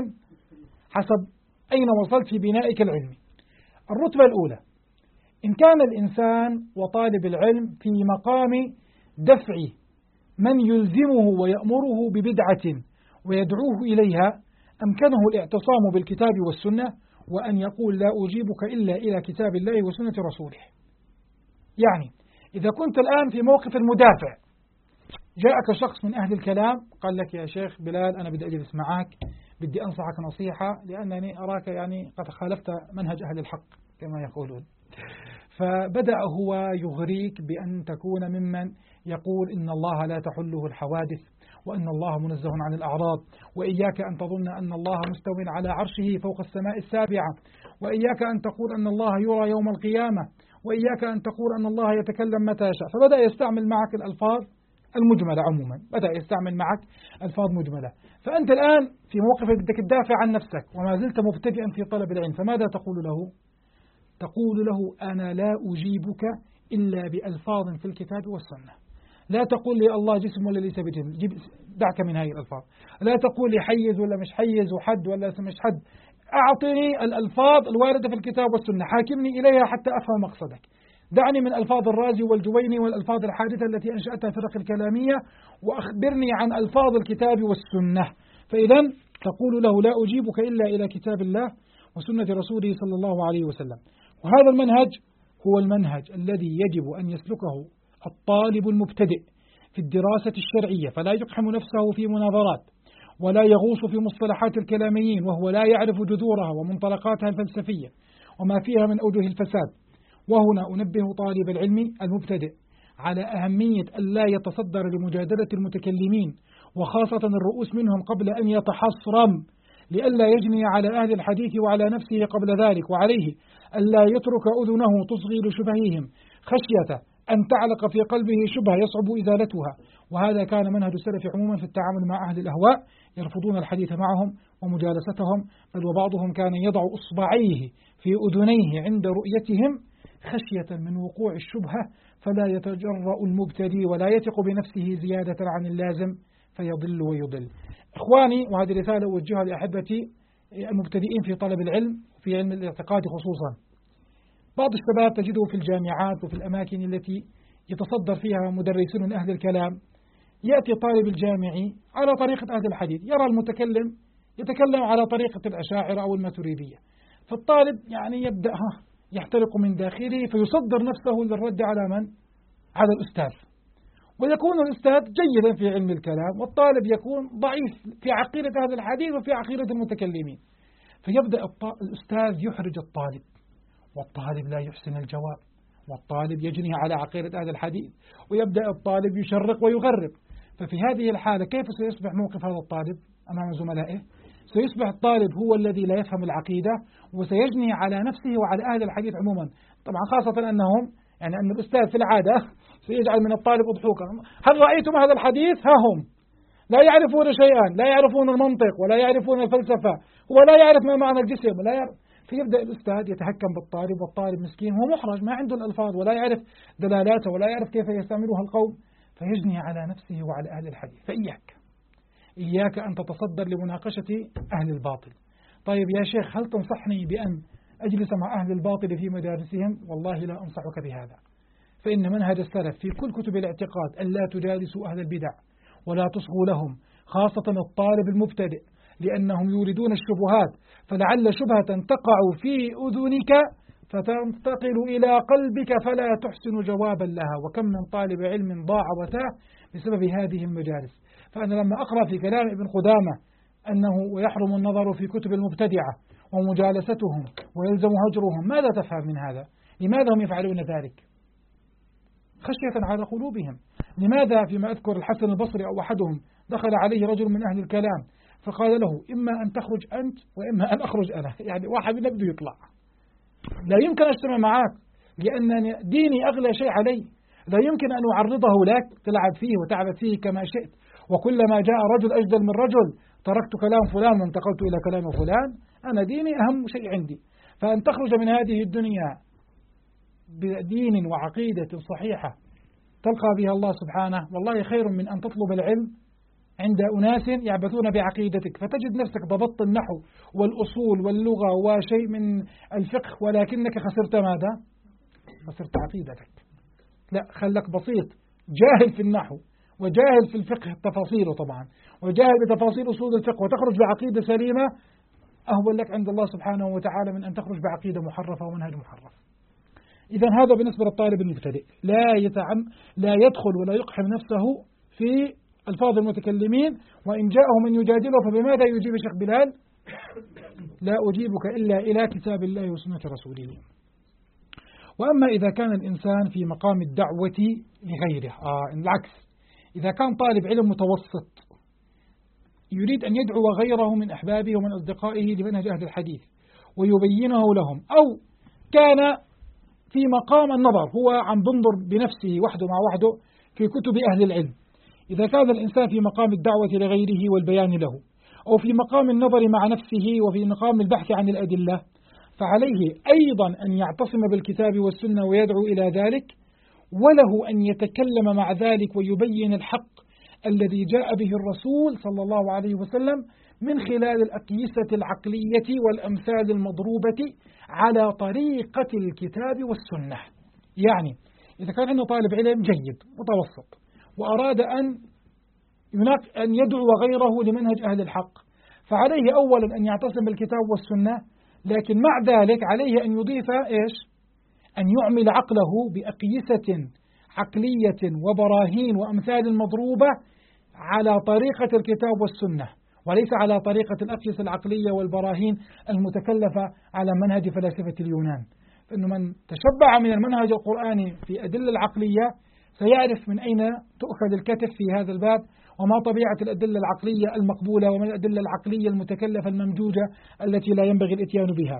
حسب أين وصلت في بنائك العلمي. الرتبة الأولى: إن كان الإنسان وطالب العلم في مقام دفع من يلزمه ويأمره ببدعة ويدعوه إليها، أمكنه الاعتصام بالكتاب والسنة، وأن يقول لا أجيبك إلا إلى كتاب الله وسنة رسوله. يعني إذا كنت الآن في موقف المدافع، جاءك شخص من أهل الكلام قال لك يا شيخ بلال أنا بدي أجلس معك، بدي أنصحك نصيحة لأنني أراك يعني قد خالفت منهج أهل الحق كما يقولون. فبدأ هو يغريك بأن تكون ممن يقول إن الله لا تحله الحوادث، وأن الله منزه عن الأعراض، وإياك أن تظن أن الله مستو على عرشه فوق السماء السابعة، وإياك أن تقول أن الله يرى يوم القيامة، وإياك أن تقول أن الله يتكلم متى يشاء. فبدأ يستعمل معك الألفاظ المجملة عموما، بدأ يستعمل معك ألفاظ مجملة. فأنت الآن في موقف بدك تدافع عن نفسك وما زلت مبتدئا في طلب العلم، فماذا تقول له؟ تقول له أنا لا أجيبك إلا بألفاظ في الكتاب والسنة. لا تقول لي الله جسم ولا ليس بجسم، دعك من هذه الألفاظ. لا تقول لي حيز ولا مش حيز، وحد ولا مش حد. أعطني الألفاظ الواردة في الكتاب والسنة، حاكمني إليها حتى أفهم مقصدك. دعني من ألفاظ الرازي والجويني والألفاظ الحادثة التي أنشأتها الفرق الكلامية، وأخبرني عن ألفاظ الكتاب والسنة. فإذا تقول له لا أجيبك إلا إلى كتاب الله وسنة رسوله صلى الله عليه وسلم. وهذا المنهج هو المنهج الذي يجب أن يسلكه الطالب المبتدئ في الدراسة الشرعية، فلا يقحم نفسه في مناظرات، ولا يغوص في مصطلحات الكلاميين وهو لا يعرف جذورها ومنطلقاتها الفلسفية وما فيها من أوجه الفساد. وهنا أنبه طالب العلم المبتدئ على أهمية ألا يتصدر لمجادلة المتكلمين، وخاصة الرؤوس منهم، قبل أن يتحصرم، لئلا يجني على أهل الحديث وعلى نفسه قبل ذلك. وعليه ألا يترك أذنه تصغي لشبههم خشية أن تعلق في قلبه شبهة يصعب إزالتها. وهذا كان منهج السلف عموما في التعامل مع أهل الأهواء، يرفضون الحديث معهم ومجالستهم، بل وبعضهم كان يضع إصبعيه في أذنيه عند رؤيتهم خشية من وقوع الشبهة، فلا يتجرأ المبتدي ولا يثق بنفسه زيادة عن اللازم فيضل ويضل. إخواني، وهذه رسالة أوجهها لأحبتي المبتدئين في طلب العلم في علم الاعتقاد خصوصا. بعض الشباب تجده في الجامعات وفي الأماكن التي يتصدر فيها مدرسون من أهل الكلام، يأتي طالب الجامعي على طريقة أهل الحديث، يرى المتكلم يتكلم على طريقة الأشاعرة أو الماتريدية، فالطالب يعني يبدأ يحترق من داخله فيصدر نفسه للرد على من؟ على الأستاذ. ويكون الأستاذ جيدا في علم الكلام، والطالب يكون ضعيف في عقيدة أهل الحديث وفي عقيدة المتكلمين. فيبدأ الأستاذ يحرج الطالب، والطالب لا يحسن الجواب، والطالب يجني على عقيدة أهل الحديث، ويبدأ الطالب يشرق ويغرب. ففي هذه الحالة كيف سيصبح موقف هذا الطالب أمام زملائه؟ سيصبح الطالب هو الذي لا يفهم العقيدة، وسيجني على نفسه وعلى أهل الحديث عموما. طبعا خاصة أنهم أن الأستاذ في العادة سيجعل من الطالب أضحوكا. هل رأيتم هذا الحديث؟ ها هم لا يعرفون شيئا، لا يعرفون المنطق ولا يعرفون الفلسفة، هو لا يعرف ما معنى الجسم ولا يعرف. فيبدأ الأستاذ يتهكم بالطالب، والطالب مسكين هو محرج ما عنده الألفاظ ولا يعرف دلالاته ولا يعرف كيف يستعملها القوم، فيجني على نفسه وعلى أهل الحديث. إياك أن تتصدر لمناقشة أهل الباطل. طيب يا شيخ، هل تنصحني بأن أجلس مع أهل الباطل في مدارسهم؟ والله لا أنصحك بهذا، فإن منهج السلف في كل كتب الاعتقاد أن لا تجالسوا أهل البدع ولا تصغوا لهم، خاصة الطالب المبتدئ، لأنهم يوردون الشبهات، فلعل شبهة تقع في أذنك فتنتقل إلى قلبك فلا تحسن جوابا لها. وكم من طالب علم ضاع وتاه بسبب هذه المجالس. فأنا لما أقرأ في كلام ابن قدامة أنه يحرم النظر في كتب المبتدعة ومجالستهم ويلزم هجرهم، ماذا تفهم من هذا؟ لماذا هم يفعلون ذلك؟ خشية على قلوبهم. لماذا فيما أذكر الحسن البصري أو أحدهم دخل عليه رجل من أهل الكلام فقال له إما أن تخرج أنت وإما أن أخرج أنا، يعني واحد منا بده يطلع، لا يمكن أجتمع معك لأن ديني أغلى شيء علي، لا يمكن أن أعرضه لك تلعب فيه وتعبث فيه كما شئت، وكلما جاء رجل أجدل من رجل تركت كلام فلان وانتقلت إلى كلام فلان، أنا ديني أهم شيء عندي. فأن تخرج من هذه الدنيا بدين وعقيدة صحيحة تلقى بها الله سبحانه والله خير من أن تطلب العلم عند أناس يعبثون بعقيدتك، فتجد نفسك ضبطت النحو والأصول واللغة وشيء من الفقه ولكنك خسرت ماذا؟ خسرت عقيدتك. لا، خلك بسيط، جاهل في النحو وجاهل في الفقه تفاصيله طبعا، وجاهل بتفاصيل أصول الفقه وتخرج بعقيدة سليمة، أهون لك عند الله سبحانه وتعالى من أن تخرج بعقيدة محرفة ومنهج محرف. إذا هذا بالنسبة للطالب المبتدئ، لا يدخل ولا يقحم نفسه في ألفاظ المتكلمين، وإن جاءه من يجادله فبماذا يجيب شيخ بلال؟ لا أجيبك إلا إلى كتاب الله وسنة رسوله. وأما إذا كان الإنسان في مقام الدعوة لغيره، العكس، إذا كان طالب علم متوسط يريد أن يدعو غيره من أحبابه ومن أصدقائه لمنهج أهل الحديث ويبينه لهم، أو كان في مقام النظر، هو عم بنظر بنفسه وحده مع وحده في كتب أهل العلم، إذا كان الإنسان في مقام الدعوة لغيره والبيان له، أو في مقام النظر مع نفسه وفي مقام البحث عن الأدلة، فعليه أيضا أن يعتصم بالكتاب والسنة ويدعو إلى ذلك، وله أن يتكلم مع ذلك ويبين الحق الذي جاء به الرسول صلى الله عليه وسلم من خلال الأقيسة العقلية والأمثال المضروبة على طريقة الكتاب والسنة. يعني إذا كان عنده طالب علم جيد متوسط وأراد أن يدعو غيره لمنهج أهل الحق، فعليه أولا أن يعتصم بالكتاب والسنة، لكن مع ذلك عليه أن يضيف أن يعمل عقله بأقيسة عقلية وبراهين وأمثال مضروبة على طريقة الكتاب والسنة، وليس على طريقة الأقيسة العقلية والبراهين المتكلفة على منهج فلاسفة اليونان. فإنه من تشبع من المنهج القرآني في أدلة العقلية سيعرف من أين تؤخذ الكتف في هذا الباب، وما طبيعة الأدلة العقلية المقبولة وما الأدلة العقلية المتكلفة الممجوجة التي لا ينبغي الإتيان بها.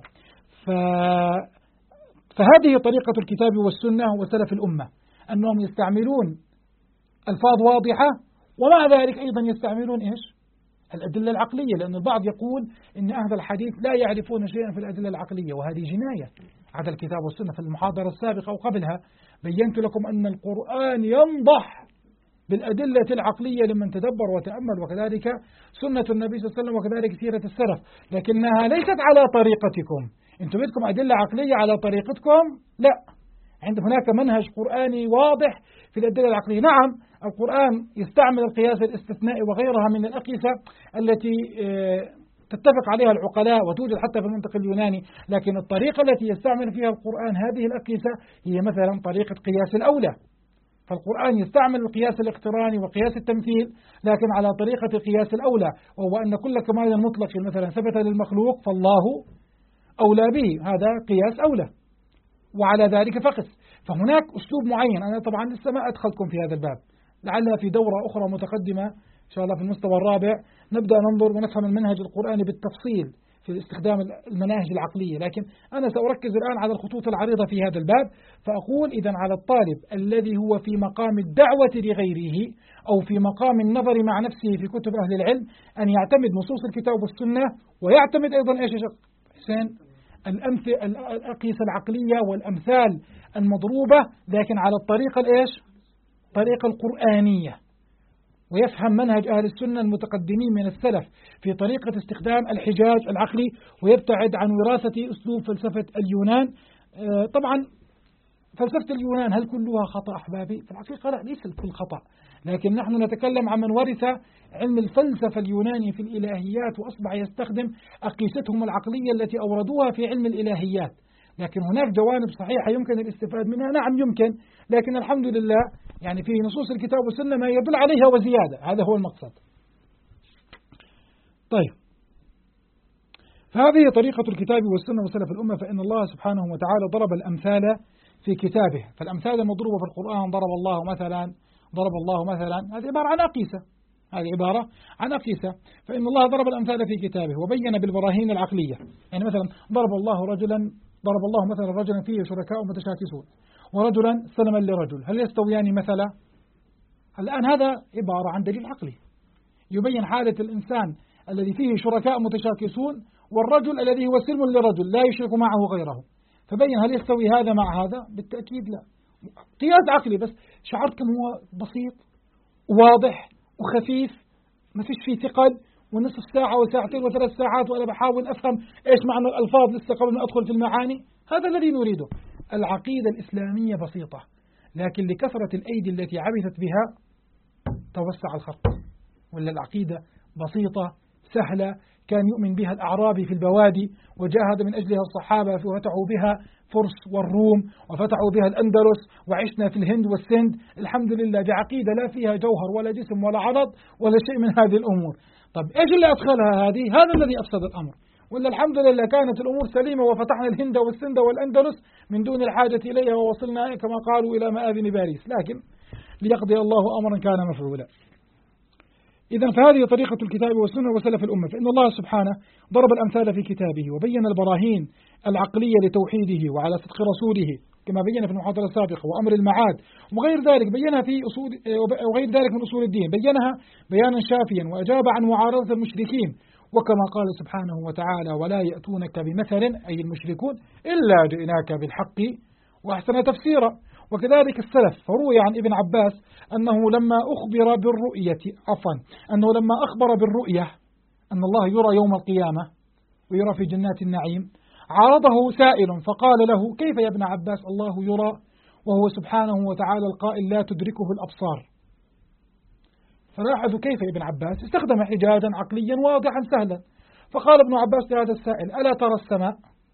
فهذه طريقة الكتاب والسنة وسلف الأمة، أنهم يستعملون ألفاظ واضحة، ومع ذلك أيضا يستعملون الأدلة العقلية، لأن البعض يقول إن أهل الحديث لا يعرفون شيئا في الأدلة العقلية، وهذه جناية على الكتاب والسنة. في المحاضرة السابقة أو قبلها بينت لكم أن القرآن ينضح بالأدلة العقلية لمن تدبر وتأمل، وكذلك سنة النبي صلى الله عليه وسلم، وكذلك سيرة السلف، لكنها ليست على طريقتكم. أنتم بدكم أدلة عقلية على طريقتكم؟ لا، عند هناك منهج قرآني واضح في الأدلة العقلية. نعم، القرآن يستعمل القياس الاستثنائي وغيرها من الأقيسة التي تتفق عليها العقلاء وتوجد حتى في المنطق اليوناني، لكن الطريقة التي يستعمل فيها القرآن هذه الأقيسة هي مثلا طريقة قياس الأولى. فالقرآن يستعمل القياس الاقتراني وقياس التمثيل، لكن على طريقة قياس الأولى، وهو أن كل كمال مطلق مثلا ثبت للمخلوق فالله أولى به، هذا قياس أولى، وعلى ذلك فقس. فهناك أسلوب معين، أنا طبعا لسه ما أدخلكم في هذا الباب، لعلها في دورة أخرى متقدمة إن شاء الله في المستوى الرابع نبدأ ننظر ونفهم المنهج القرآني بالتفصيل في استخدام المناهج العقلية، لكن أنا سأركز الآن على الخطوط العريضة في هذا الباب. فأقول إذن على الطالب الذي هو في مقام الدعوة لغيره أو في مقام النظر مع نفسه في كتب أهل العلم أن يعتمد نصوص الكتاب والسنة، ويعتمد أيضا إيش يا شيخ حسين؟ الأقيسة العقلية والأمثال المضروبة، لكن على الطريقة الطريقة القرآنية، ويفهم منهج أهل السنة المتقدمين من السلف في طريقة استخدام الحجاج العقلي، ويبتعد عن وراثة أسلوب فلسفة اليونان. طبعا فلسفة اليونان هل كلها خطأ أحبابي؟ في الحقيقة لا، ليس الكل خطأ، لكن نحن نتكلم عن من ورث علم الفلسفة اليوناني في الإلهيات وأصبح يستخدم أقيستهم العقلية التي أوردوها في علم الإلهيات. لكن هناك جوانب صحيحة يمكن الاستفاد منها، نعم يمكن، لكن الحمد لله يعني في نصوص الكتاب والسنة ما يدل عليها وزيادة، هذا هو المقصد. طيب، فهذه طريقة الكتاب والسنة وسلف الأمة، فإن الله سبحانه وتعالى ضرب الأمثال في كتابه، فالأمثال المضروبة في القرآن ضرب الله مثلا، هذه عبارة عن أقيسة، هذه عبارة عن أقيسة. فإن الله ضرب الأمثال في كتابه وبين بالبراهين العقلية. يعني مثلا ضرب الله مثلا رجلا فيه شركاء متشاكسون ورجلا سلما لرجل، هل يستويان مثلا؟ الآن هذا عبارة عن دليل عقلي يبين حالة الإنسان الذي فيه شركاء متشاكسون والرجل الذي هو سلم لرجل لا يشرك معه غيره، فبين هل يستوي هذا مع هذا؟ بالتأكيد لا. قياس عقلي، بس شعرت كم هو بسيط واضح وخفيف، ما فيش فيه ثقل ونصف ساعة وساعتين وثلاث ساعات وأنا بحاول أفهم إيش معنى الألفاظ لسه قبل ما أدخل في المعاني. هذا الذي نريده. العقيدة الإسلامية بسيطة، لكن لكثرة الأيدي التي عبثت بها توسع الخط. ولا العقيدة بسيطة سهلة كان يؤمن بها الأعرابي في البوادي وجاهد من أجلها الصحابة وفتحوا بها فرس والروم وفتحوا بها الأندلس وعشنا في الهند والسند الحمد لله بعقيدة لا فيها جوهر ولا جسم ولا عرض ولا شيء من هذه الأمور. طب إيش اللي أدخلها هذه؟ هذا الذي أفسد الأمر. ولا الحمد لله كانت الأمور سليمة وفتحنا الهند والسند والأندلس من دون الحاجة إليها ووصلنا كما قالوا إلى مآذن باريس، لكن ليقضي الله أمرا كان مفعولا. إذن فهذه طريقة الكتاب والسنة وسلف الأمة. فإن الله سبحانه ضرب الأمثال في كتابه وبين البراهين العقلية لتوحيده وعلى صدق رسوله كما بين في المحاضرة السابقة، وأمر المعاد وغير ذلك بينها في أصول وغير ذلك من أصول الدين، بينها بيانا شافيا وأجاب عن معارضة المشركين، وكما قال سبحانه وتعالى ولا يأتونك بمثل أي المشركون إلا جئناك بالحق وأحسن تفسيرا. وكذلك السلف، فروي عن ابن عباس أنه لما أخبر بالرؤية أن الله يرى يوم القيامة ويرى في جنات النعيم، عارضه سائل فقال له كيف يا ابن عباس الله يرى وهو سبحانه وتعالى القائل لا تدركه الأبصار؟ فلاحظوا كيف يا ابن عباس استخدم حجاجا عقليا واضحا سهلا. فقال ابن عباس لهذا السائل ألا ترى السماء؟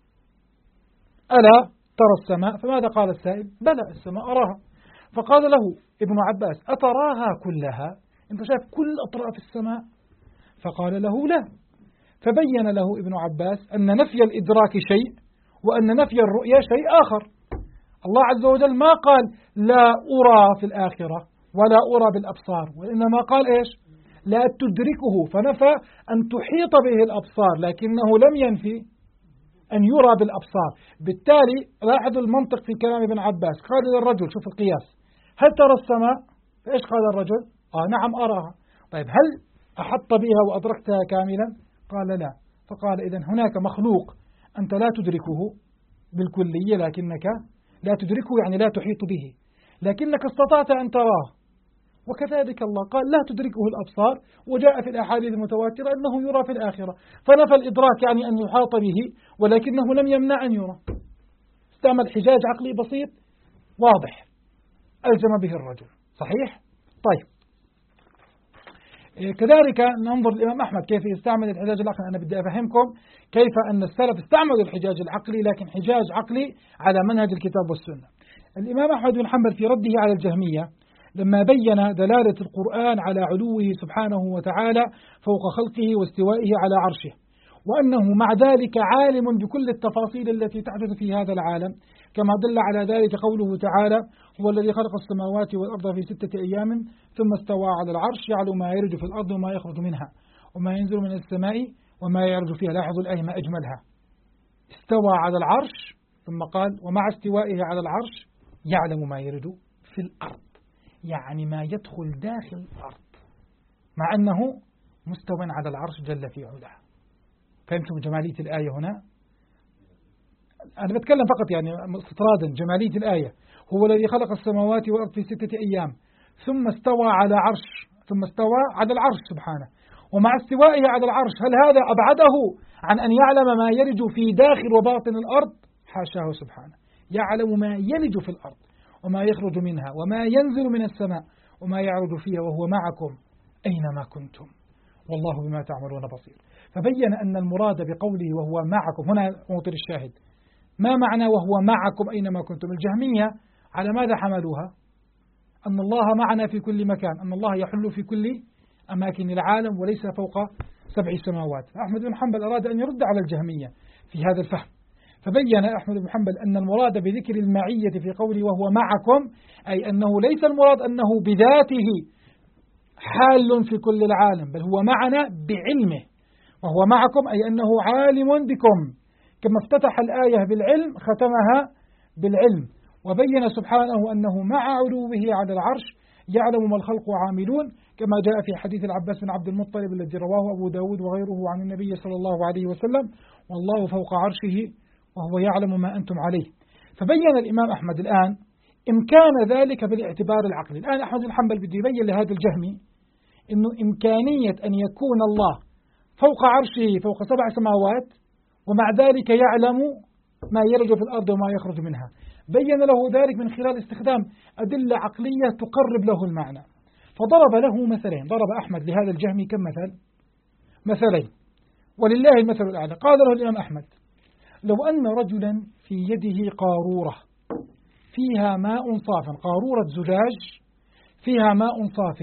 ألا ترى السماء؟ فماذا قال السائل؟ بلى السماء أراها. فقال له ابن عباس أتراها كلها؟ أنت شايف كل أطراف السماء؟ فقال له لا. فبين له ابن عباس أن نفي الإدراك شيء وأن نفي الرؤية شيء آخر. الله عز وجل ما قال لا أرى في الآخرة ولا أرى بالأبصار، وإنما قال إيش؟ لا تدركه، فنفى أن تحيط به الأبصار لكنه لم ينفي أن يرى بالأبصار. بالتالي لاحظوا المنطق في كلام ابن عباس. قال للرجل شوف القياس هل ترى السماء؟ فإيش قال الرجل؟ نعم أراها. طيب هل أحط بها وأدركتها كاملا؟ قال لا. فقال إذن هناك مخلوق أنت لا تدركه بالكلية، لكنك لا تدركه يعني لا تحيط به، لكنك استطعت أن تراه. وكذلك الله قال لا تدركه الأبصار، وجاء في الأحاديث المتواترة أنه يرى في الآخرة، فنفى الإدراك يعني أن يحاط به ولكنه لم يمنع أن يرى. استعمل حجاج عقلي بسيط واضح ألزم به الرجل. صحيح؟ طيب كذلك ننظر الإمام أحمد كيف يستعمل الحجاج العقلي. أنا بدي أفهمكم كيف أن السلف استعملوا الحجاج العقلي، لكن حجاج عقلي على منهج الكتاب والسنة. الإمام أحمد بن حنبل في رده على الجهمية لما بين دلالة القرآن على علوه سبحانه وتعالى فوق خلقه واستوائه على عرشه، وأنه مع ذلك عالم بكل التفاصيل التي تحدث في هذا العالم، كما دل على ذلك قوله تعالى هو الذي خلق السماوات والأرض في 6 أيام ثم استوى على العرش يعلم ما يرج في الأرض وما يخرج منها وما ينزل من السماء وما يعرج فيها. لاحظوا الآية ما أجملها، استوى على العرش ثم قال ومع استوائه على العرش يعلم ما يرج في الأرض، يعني ما يدخل داخل الأرض، مع أنه مستوى على العرش جل في علاه. فهمتم جمالية الآية هنا؟ أنا بتكلم فقط يعني استطرادا جمالية الآية. هو الذي خلق السماوات والأرض في 6 أيام ثم استوى على العرش سبحانه. ومع استوائه على العرش هل هذا أبعده عن أن يعلم ما يلج في داخل وباطن الأرض؟ حاشاه سبحانه. يعلم ما يلج في الأرض وما يخرج منها وما ينزل من السماء وما يعرج فيها وهو معكم أينما كنتم والله بما تعملون بصير. فبين أن المراد بقوله وهو معكم هنا موطن الشاهد. ما معنى وهو معكم أينما كنتم؟ الجهمية على ماذا حملوها؟ أن الله معنا في كل مكان، أن الله يحل في كل أماكن العالم وليس فوق 7 سماوات. أحمد بن حنبل أراد أن يرد على الجهمية في هذا الفهم، فبين أحمد بن حنبل أن المراد بذكر المعية في قوله وهو معكم أي أنه ليس المراد أنه بذاته حال في كل العالم، بل هو معنا بعلمه، وهو معكم أي أنه عالم بكم، كما افتتح الآية بالعلم ختمها بالعلم، وبين سبحانه أنه مع علوه على العرش يعلم ما الخلق عاملون، كما جاء في حديث العباس بن عبد المطلب الذي رواه أبو داود وغيره عن النبي صلى الله عليه وسلم: والله فوق عرشه وهو يعلم ما أنتم عليه. فبين الإمام أحمد الآن إمكان ذلك بالاعتبار العقلي. الآن أحمد بن حنبل بده يبين لهذا الجهمي إنه إمكانية أن يكون الله فوق عرشه فوق 7 سماوات ومع ذلك يعلم ما يلج في الأرض وما يخرج منها، بين له ذلك من خلال استخدام أدلة عقلية تقرب له المعنى. فضرب له مثلين، ضرب أحمد لهذا الجهمي كم مثلين، ولله المثل الأعلى. قال له الإمام أحمد: لو أن رجلا في يده قارورة فيها ماء صاف، قارورة زجاج فيها ماء صاف،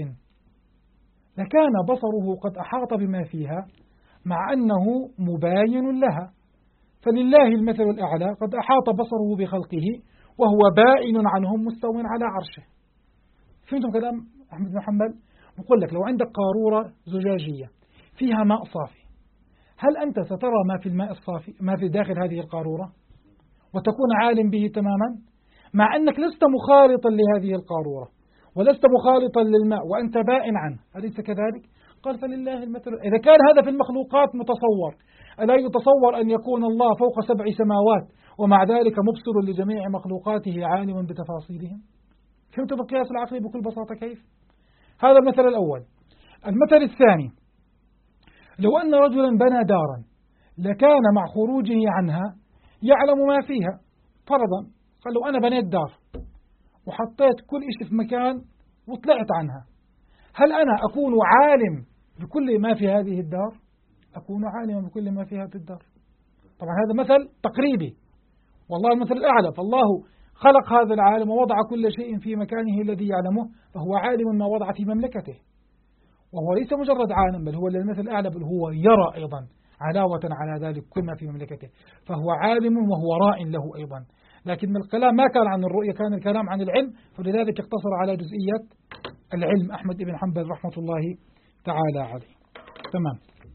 لكان بصره قد أحاط بما فيها مع أنه مباين لها، فلله المثل الأعلى قد أحاط بصره بخلقه وهو بائن عنهم مستو على عرشه. فهمتم كلام أحمد بن حنبل؟ بقول لك لو عندك قارورة زجاجية فيها ماء صافي، هل أنت سترى ما في الماء الصافي، ما في داخل هذه القارورة، وتكون عالم به تماما، مع أنك لست مخالطا لهذه القارورة ولست مخالطا للماء وأنت بائن عنه، أليس كذلك؟ قال: فلله المثل. إذا كان هذا في المخلوقات متصور، ألا يتصور أن يكون الله فوق 7 سماوات ومع ذلك مبصر لجميع مخلوقاته عالم بتفاصيلهم؟ فهمتوا بالقياس العقلي بكل بساطة كيف؟ هذا المثل الأول. المثل الثاني: لو أن رجلا بنى دارا لكان مع خروجه عنها يعلم ما فيها. فرضا قال: لو أنا بنيت دار وحطيت كل شيء في مكان وطلعت عنها، هل أنا أكون عالم بكل ما في هذه الدار؟ أكون عالما بكل ما في هذه الدار. طبعا هذا مثل تقريبي، والله المثل الأعلى، فالله خلق هذا العالم ووضع كل شيء في مكانه الذي يعلمه، فهو عالم ما وضع في مملكته، وهو ليس مجرد عالم، بل هو المثل الأعلى، بل هو يرى أيضا علاوة على ذلك كل ما في مملكته، فهو عالم وهو راء له أيضا. لكن الكلام ما كان عن الرؤية، كان الكلام عن العلم، فلذلك اقتصر على جزئية العلم أحمد بن حنبل رحمة الله تعالى عليه. تمام.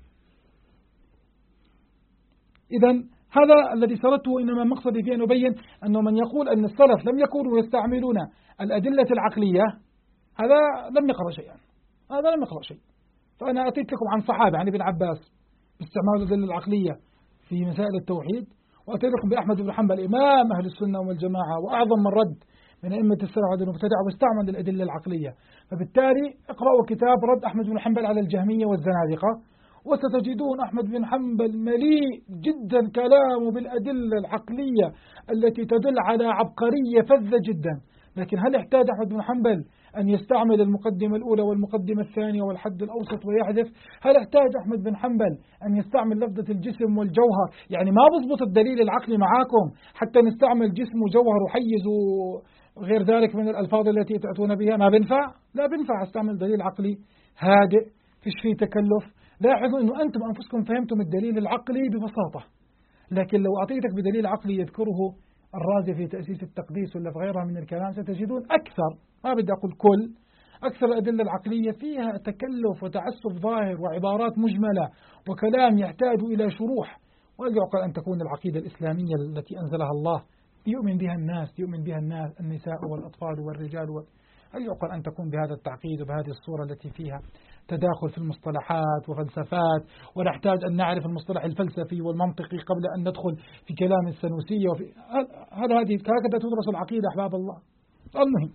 إذن هذا الذي سردته، إنما مقصدي فيه أن أبين أنه من يقول أن السلف لم يكونوا يستعملون الأدلة العقلية، هذا لم يقرأ شيئا، هذا لم يقرأ شيء. فأنا أتيت لكم عن صحابة، عن ابن عباس باستعمال الأدلة العقلية في مسائل التوحيد، وأتيت لكم بأحمد بن حنبل إمام أهل السنة والجماعة وأعظم من رد من أئمة السلف على المبتدع واستعمل الأدلة العقلية. فبالتالي اقرأوا كتاب رد أحمد بن حنبل على الجهمية والزنادقة، وستجدون أحمد بن حنبل مليء جدا كلامه بالأدلة العقلية التي تدل على عبقرية فذة جدا. لكن هل احتاج أحمد بن حنبل أن يستعمل المقدمة الأولى والمقدمة الثانية والحد الأوسط ويحذف؟ هل احتاج أحمد بن حنبل أن يستعمل لفظة الجسم والجوهر؟ يعني ما بضبط الدليل العقلي معاكم حتى نستعمل جسم وجوهر وحيز وغير ذلك من الألفاظ التي تأتون بها؟ ما بنفع؟ لا بنفع استعمل دليل عقلي هادئ فيش فيه تكلف. لاحظوا أنه أنتم أنفسكم فهمتم الدليل العقلي ببساطة، لكن لو أعطيتك بدليل عقلي يذكره الرازي في تأسيس التقديس ولا في غيرها من الكلام، ستجدون أكثر، ما بدي أقول كل، أكثر الأدلة العقلية فيها تكلف وتعسف ظاهر وعبارات مجملة وكلام يحتاج إلى شروح. ويعقل أن تكون العقيدة الإسلامية التي أنزلها الله يؤمن بها الناس النساء والأطفال والرجال هل يعقل أن تكون بهذا التعقيد وبهذه الصورة التي فيها تداخل في المصطلحات وفلسفات، ونحتاج أن نعرف المصطلح الفلسفي والمنطقي قبل أن ندخل في كلام السنوسية هكذا تدرس العقيدة أحباب الله. المهم،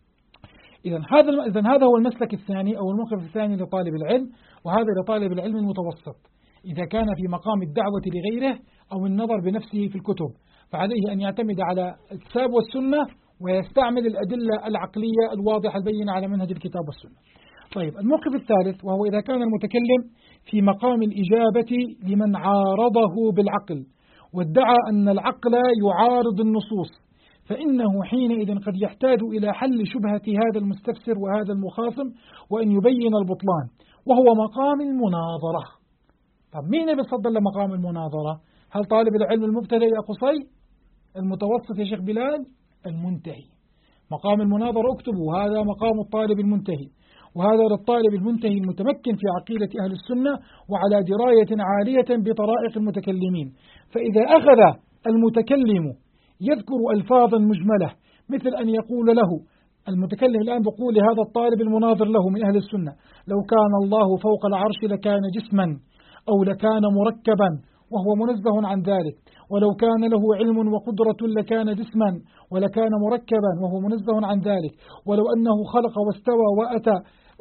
إذن هذا هو المسلك الثاني أو الموقف الثاني لطالب العلم، وهذا لطالب العلم المتوسط إذا كان في مقام الدعوة لغيره أو النظر بنفسه في الكتب، فعليه أن يعتمد على الكتاب والسنة ويستعمل الأدلة العقلية الواضحة البينة على منهج الكتاب والسنة. طيب، الموقف الثالث وهو إذا كان المتكلم في مقام الإجابة لمن عارضه بالعقل وادعى أن العقل يعارض النصوص، فإنه حينئذ قد يحتاج إلى حل شبهة هذا المستفسر وهذا المخاصم وأن يبين البطلان، وهو مقام المناظرة. طب مين يتصدر لمقام المناظرة؟ هل طالب العلم المبتدئ يا قصي؟ المتوسط يا شيخ بلال؟ المنتهي؟ مقام المناظرة اكتبوا، هذا مقام الطالب المنتهي، وهذا للطالب المنتهي المتمكن في عقيدة أهل السنة وعلى دراية عالية بطرائق المتكلمين. فإذا أخذ المتكلم يذكر ألفاظا مجملة مثل أن يقول له المتكلم الآن بقول لهذا الطالب المناظر له من أهل السنة: لو كان الله فوق العرش لكان جسما أو لكان مركبا، وهو منزه عن ذلك، ولو كان له علم وقدرة لكان جسما ولكان مركبا وهو منزه عن ذلك، ولو أنه خلق واستوى وأتى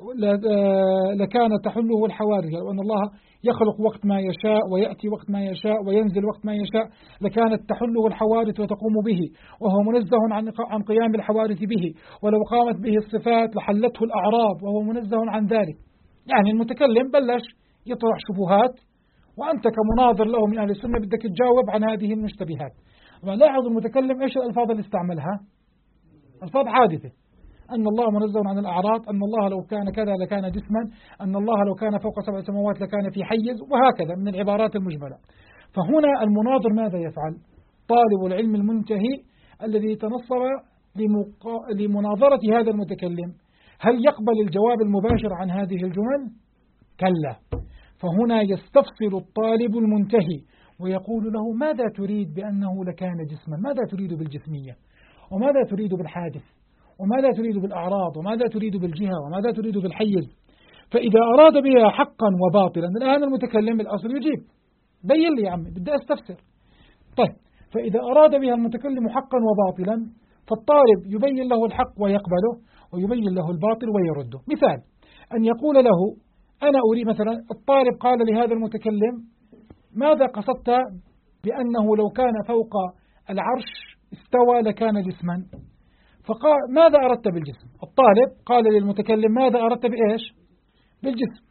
لكان تحله الحوادث، لو أن الله يخلق وقت ما يشاء ويأتي وقت ما يشاء وينزل وقت ما يشاء لكانت تحله الحوادث وتقوم به، وهو منزه عن قيام الحوادث به، ولو قامت به الصفات لحلته الأعراض وهو منزه عن ذلك. يعني المتكلم بلش يطرح شبهات، وأنت كمناظر له من أهل السنة بدك تجاوب عن هذه المشتبهات. لاحظ المتكلم إيش الألفاظ اللي استعملها؟ ألفاظ حادثة: أن الله منزه عن الأعراض، أن الله لو كان كذا لكان جسما، أن الله لو كان فوق 7 سماوات لكان في حيز، وهكذا من العبارات المجملة. فهنا المناظر ماذا يفعل؟ طالب العلم المنتهي الذي تنصب لمناظرة هذا المتكلم، هل يقبل الجواب المباشر عن هذه الجمل؟ كلا. فهنا يستفصل الطالب المنتهي ويقول له: ماذا تريد بأنه لكان جسما؟ ماذا تريد بالجسمية؟ وماذا تريد بالحادث؟ وماذا تريد بالأعراض؟ وماذا تريد بالجهة؟ وماذا تريد بالحيز؟ فإذا أراد بها حقا وباطلا، الآن المتكلم الأصل يجيب: بين لي يا عمي، بدي أستفسر. طيب، فإذا أراد بها المتكلم حقا وباطلا، فالطالب يبين له الحق ويقبله، ويبين له الباطل ويرده. مثال: أن يقول له: أنا أريد مثلا، الطالب قال لهذا المتكلم: ماذا قصدت بأنه لو كان فوق العرش استوى لكان جسما؟ فقال: ماذا أردت بالجسم؟ الطالب قال للمتكلم: ماذا أردت بإيش؟ بالجسم.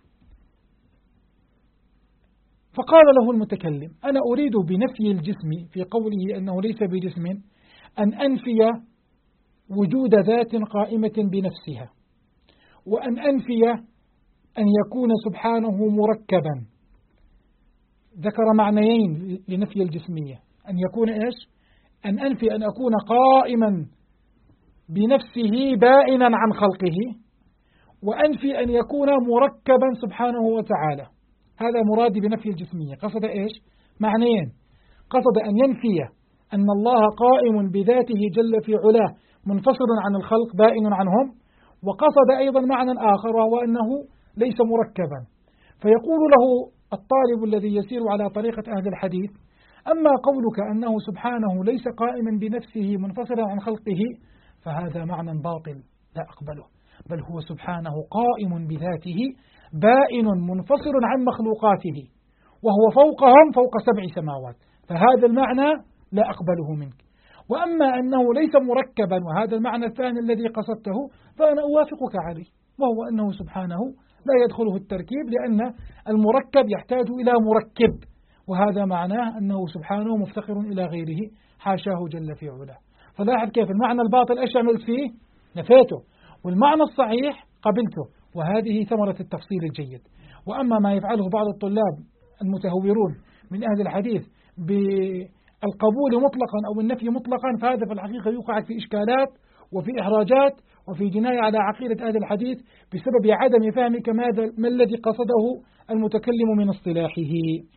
فقال له المتكلم: أنا أريد بنفي الجسم في قوله أنه ليس بجسم أن أنفي وجود ذات قائمة بنفسها، وأن أنفي أن يكون سبحانه مركبا. ذكر معنيين لنفي الجسمية: أن يكون إيش؟ أن أنفي أن أكون قائما بنفسه بائنا عن خلقه، وأنفي أن يكون مركبا سبحانه وتعالى. هذا مرادي بنفي الجسمية. قصد إيش؟ معنيين: قصد أن ينفي أن الله قائم بذاته جل في علاه منفصل عن الخلق بائن عنهم، وقصد أيضا معنى آخر وهو أنه ليس مركبا. فيقول له الطالب الذي يسير على طريقة أهل الحديث: أما قولك أنه سبحانه ليس قائما بنفسه منفصلا عن خلقه فهذا معنى باطل لا أقبله، بل هو سبحانه قائم بذاته بائن منفصل عن مخلوقاته، وهو فوقهم فوق 7 سماوات، فهذا المعنى لا أقبله منك. وأما أنه ليس مركبا، وهذا المعنى الثاني الذي قصدته، فأنا أوافقك عليه، وهو أنه سبحانه لا يدخله التركيب، لأن المركب يحتاج إلى مركب، وهذا معناه أنه سبحانه مفتقر إلى غيره حاشاه جل في علاه. فلاحظ كيف المعنى الباطل إيش عملت فيه؟ نفيته، والمعنى الصحيح قبلته، وهذه ثمرة التفصيل الجيد. وأما ما يفعله بعض الطلاب المتهورون من أهل الحديث بالقبول مطلقا أو النفي مطلقا، فهذا في الحقيقة يوقع في إشكالات وفي إحراجات وفي جناية على عقيدة أهل الحديث بسبب عدم فهمك ما الذي قصده المتكلم من اصطلاحه.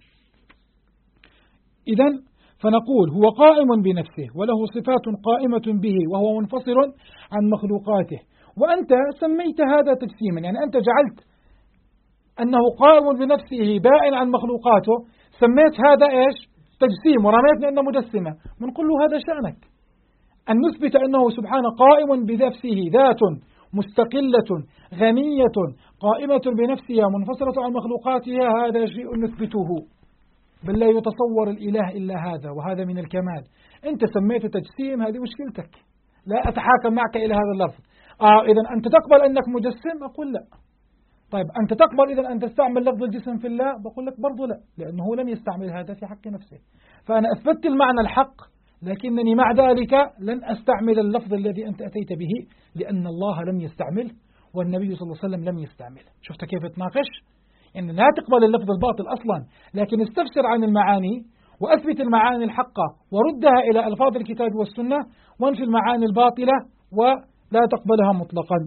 إذن فنقول: هو قائم بنفسه وله صفات قائمة به وهو منفصل عن مخلوقاته. وأنت سميت هذا تجسيما، يعني أنت جعلت أنه قائم بنفسه بائن عن مخلوقاته، سميت هذا إيش؟ تجسيم، ورميتني أنه مجسمة. بنقول له هذا شأنك، أن نثبت أنه سبحانه قائم بنفسه ذات مستقلة غنية قائمة بنفسها منفصلة عن مخلوقاتها، هذا شيء نثبته، بل لا يتصور الإله إلا هذا، وهذا من الكمال. أنت سميته تجسيم، هذه مشكلتك، لا أتحاكم معك إلى هذا اللفظ. إذا أنت تقبل أنك مجسم؟ أقول لا. طيب أنت تقبل إذا أن تستعمل لفظ الجسم في الله؟ بقول لك برضو لا، لأنه لم يستعمل هذا في حق نفسه. فأنا أثبت المعنى الحق، لكنني مع ذلك لن أستعمل اللفظ الذي أنت أتيت به، لأن الله لم يستعمل والنبي صلى الله عليه وسلم لم يستعمل. شفت كيف تناقش؟ إن لا تقبل اللفظ الباطل أصلا، لكن استفسر عن المعاني وأثبت المعاني الحقة وردها إلى ألفاظ الكتاب والسنة، وانفي المعاني الباطلة ولا تقبلها مطلقا.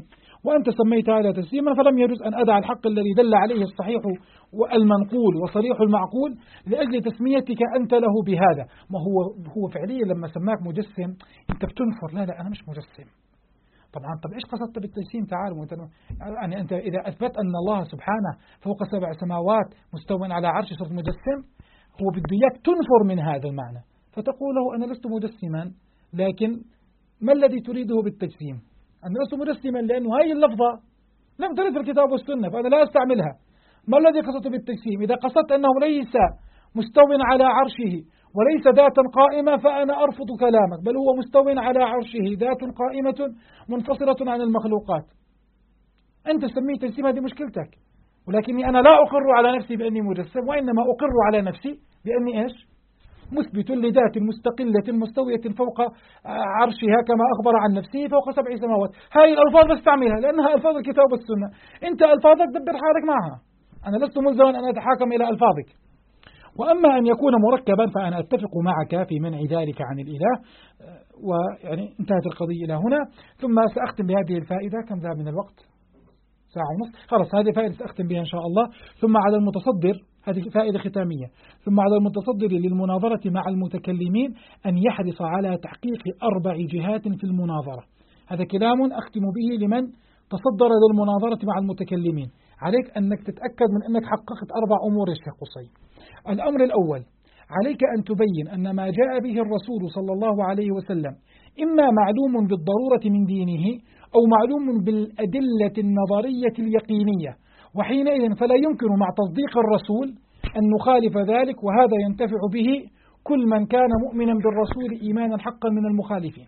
وأنت سميت هذا تسليما، فلم يجوز أن أدع الحق الذي دل عليه الصحيح والمنقول وصريح المعقول لأجل تسميتك أنت له بهذا. ما هو فعليا لما سماك مجسم أنت بتنفر، لا أنا مش مجسم. طبعا طب إيش قصدت بالتجسيم؟ تعال يعني أنت إذا أثبت أن الله سبحانه فوق 7 سماوات مستوٍ على عرش صرت مجسم، هو بده إياك تنفر من هذا المعنى، فتقول له أنا لست مجسما. لكن ما الذي تريده بالتجسيم؟ أنا لست مجسما لأنه هذه اللفظة لم ترد في الكتاب والسنة فأنا لا أستعملها. ما الذي قصدت بالتجسيم؟ إذا قصدت أنه ليس مستوٍ على عرشه وليس ذاتا قائمة فأنا أرفض كلامك، بل هو مستوٍ على عرشه ذات قائمة منفصلة عن المخلوقات. أنت سميه تجسيم، هذه مشكلتك. ولكني أنا لا أقر على نفسي بأني مجسم، وإنما أقر على نفسي بأني إيش؟ مثبت لذات مستقلة مستوية فوق عرشها كما أخبر عن نفسه فوق 7 سماوات. هاي الألفاظ بستعملها لأنها ألفاظ الكتاب والسنة. أنت ألفاظك دبر حالك معها، أنا لست ملزما أن أتحاكم إلى ألفاظك. وأما أن يكون مركبا فأنا أتفق معك في منع ذلك عن الإله. ويعني انتهت القضية إلى هنا. ثم سأختم بهذه الفائدة، كم ذهب من الوقت؟ 1.5 ساعة. خلاص هذه فائدة سأختم بها إن شاء الله. ثم على المتصدر، هذه فائدة ختامية، ثم على المتصدر للمناظرة مع المتكلمين أن يحرص على تحقيق 4 جهات في المناظرة. هذا كلام أختم به لمن تصدر للمناظرة مع المتكلمين. عليك أنك تتأكد من أنك حققت 4 أمور يا شيخ قصي. الأمر الأول، عليك أن تبين أن ما جاء به الرسول صلى الله عليه وسلم إما معلوم بالضرورة من دينه أو معلوم بالأدلة النظرية اليقينية، وحينئذ فلا يمكن مع تصديق الرسول أن نخالف ذلك، وهذا ينتفع به كل من كان مؤمنا بالرسول إيمانا حقا من المخالفين.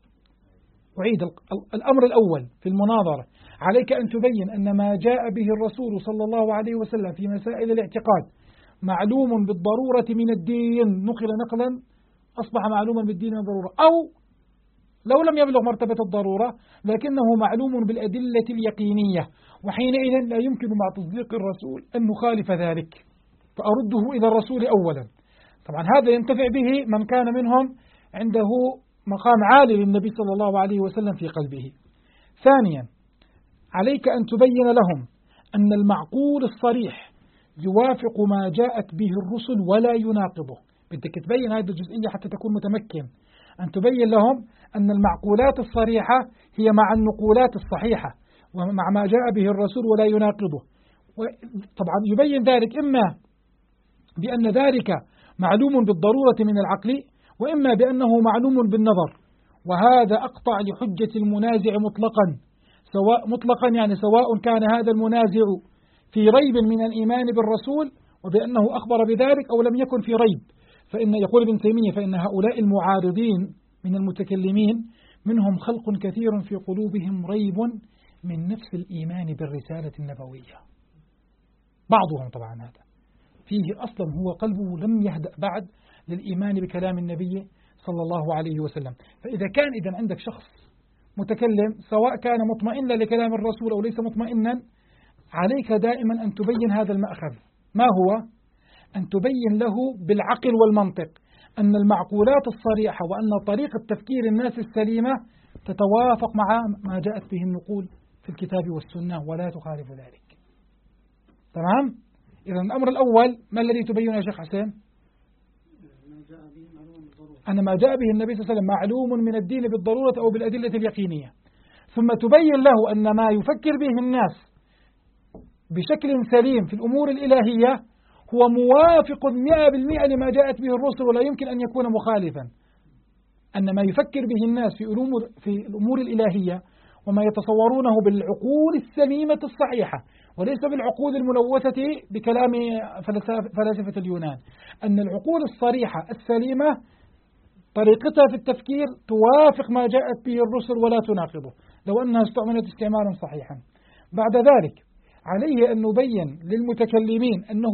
أعيد الأمر الأول في المناظرة، عليك أن تبين أن ما جاء به الرسول صلى الله عليه وسلم في مسائل الاعتقاد معلوم بالضرورة من الدين، نقل نقلا أصبح معلوما بالدين بالضرورة، أو لو لم يبلغ مرتبة الضرورة لكنه معلوم بالأدلة اليقينية، وحينئذ لا يمكن مع تصديق الرسول أن نخالف ذلك، فأرده إلى الرسول أولا. طبعا هذا ينتفع به من كان منهم عنده مقام عالي للنبي صلى الله عليه وسلم في قلبه. ثانيا، عليك أن تبين لهم أن المعقول الصريح يوافق ما جاءت به الرسل ولا يناقضه. بدك تبين هذه الجزئية حتى تكون متمكن، أن تبين لهم أن المعقولات الصريحة هي مع النقولات الصحيحة ومع ما جاء به الرسول ولا يناقضه. طبعا يبين ذلك إما بأن ذلك معلوم بالضرورة من العقل، وإما بأنه معلوم بالنظر، وهذا أقطع لحجة المنازع مطلقا يعني سواء كان هذا المنازع في ريب من الإيمان بالرسول وبأنه أخبر بذلك أو لم يكن في ريب. فإن يقول ابن تيمية فإن هؤلاء المعارضين من المتكلمين منهم خلق كثير في قلوبهم ريب من نفس الإيمان بالرسالة النبوية، بعضهم طبعا هذا فيه أصلا هو قلبه لم يهدأ بعد للإيمان بكلام النبي صلى الله عليه وسلم. فإذا كان عندك شخص متكلم سواء كان مطمئنا لكلام الرسول أو ليس مطمئنا، عليك دائما أن تبين هذا المأخذ. ما هو؟ أن تبين له بالعقل والمنطق أن المعقولات الصريحة وأن طريقة تفكير الناس السليمة تتوافق مع ما جاءت به النقول في الكتاب والسنة ولا تخالف ذلك. تمام؟ إذا الأمر الأول ما الذي تبين يا شيخ حسين؟ أن ما جاء به النبي صلى الله عليه وسلم معلوم من الدين بالضرورة أو بالأدلة اليقينية. ثم تبين له أن ما يفكر به الناس بشكل سليم في الأمور الإلهية هو موافق 100% لما جاءت به الرسل ولا يمكن أن يكون مخالفا. أن ما يفكر به الناس في الأمور الإلهية وما يتصورونه بالعقول السليمة الصحيحة وليس بالعقول الملوثة بكلام فلاسفة اليونان، أن العقول الصريحة السليمة طريقتها في التفكير توافق ما جاءت به الرسل ولا تناقضه لو أنها استعملت استعمالا صحيحا. بعد ذلك عليه أن نبين للمتكلمين أنه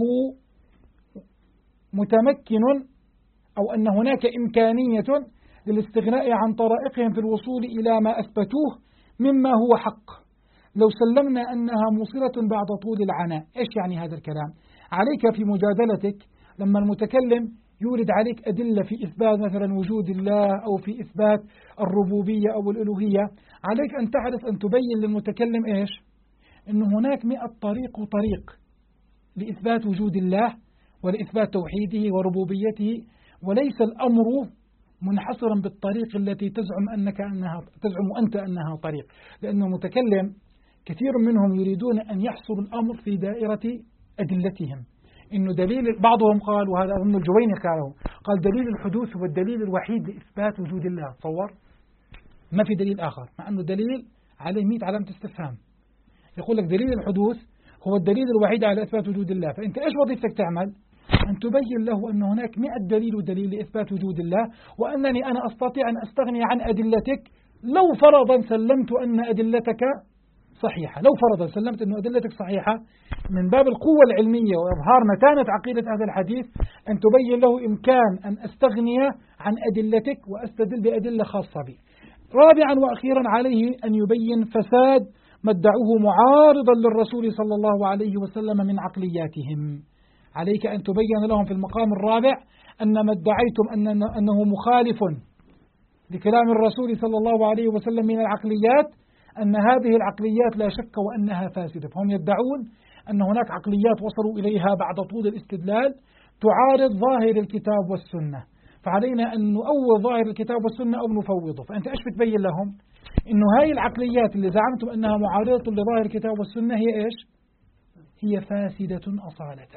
متمكن أو أن هناك إمكانية للاستغناء عن طرائقهم في الوصول إلى ما أثبتوه مما هو حق لو سلمنا أنها موصلة بعد طول العناء. إيش يعني هذا الكلام؟ عليك في مجادلتك لما المتكلم يورد عليك أدلة في إثبات مثلا وجود الله أو في إثبات الربوبية أو الألوهية، عليك أن تعرف أن تبين للمتكلم إيش؟ أن هناك 100 طريق وطريق لإثبات وجود الله ولإثبات توحيده وربوبيته، وليس الأمر منحصرا بالطريق التي تزعم أنت أنها طريق، لأن المتكلم كثير منهم يريدون أن يحصروا الأمر في دائرة أدلتهم. إنه دليل، بعضهم قال، وهذا ابن الجويني قال دليل الحدوث هو الدليل الوحيد لإثبات وجود الله. تصور، ما في دليل آخر، مع أنه دليل عليه 100 علامة استفهام. يقول لك دليل الحدوث هو الدليل الوحيد على إثبات وجود الله. فأنت إيش وظيفتك تعمل؟ أن تبين له أن هناك 100 دليل لإثبات وجود الله، وأنني أنا أستطيع أن أستغني عن أدلتك لو فرضا سلمت أن أدلتك صحيحة. لو فرضا سلمت أن أدلتك صحيحة، من باب القوة العلمية وإظهار متانة عقيدة هذا الحديث، أن تبين له إمكان أن أستغني عن أدلتك وأستدل بأدلة خاصة بي. رابعا وأخيرا، عليه أن يبين فساد ما ادعوه معارضا للرسول صلى الله عليه وسلم من عقلياتهم. عليك أن تبين لهم في المقام الرابع أن ما ادعيتم أنه مخالف لكلام الرسول صلى الله عليه وسلم من العقليات، أن هذه العقليات لا شك وأنها فاسدة. فهم يدعون أن هناك عقليات وصلوا إليها بعد طول الاستدلال تعارض ظاهر الكتاب والسنة، فعلينا أن نؤول ظاهر الكتاب والسنة أو نفوضه. فأنت إيش بتبين لهم؟ إنه هاي العقليات اللي زعمتم أنها معارضة لظاهر الكتاب والسنة هي إيش؟ هي فاسدة أصالة.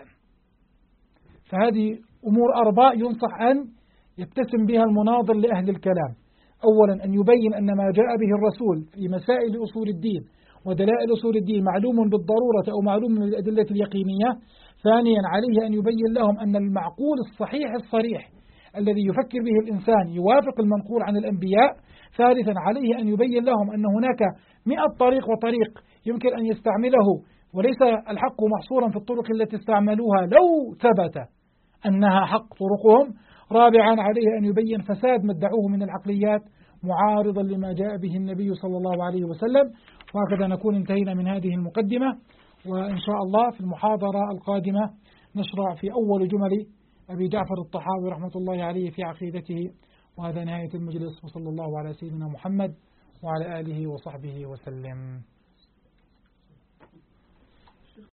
فهذه أمور 4 ينصح أن يبتسم بها المناظر لأهل الكلام. أولا، أن يبين أن ما جاء به الرسول في مسائل أصول الدين ودلائل أصول الدين معلوم بالضرورة أو معلوم من الأدلة اليقينية. ثانيا، عليه أن يبين لهم أن المعقول الصحيح الصريح الذي يفكر به الإنسان يوافق المنقول عن الأنبياء. ثالثا، عليه أن يبين لهم أن هناك 100 طريق وطريق يمكن أن يستعمله، وليس الحق محصورا في الطرق التي استعملوها لو ثبت أنها حق طرقهم. رابعا، عليه أن يبين فساد ما ادعوه من العقليات معارضا لما جاء به النبي صلى الله عليه وسلم. وهكذا نكون انتهينا من هذه المقدمة، وإن شاء الله في المحاضرة القادمة نشرع في أول جمل أبي جعفر الطحاوي رحمة الله عليه في عقيدته. وهذا نهاية المجلس، وصلى الله على سيدنا محمد وعلى آله وصحبه وسلم.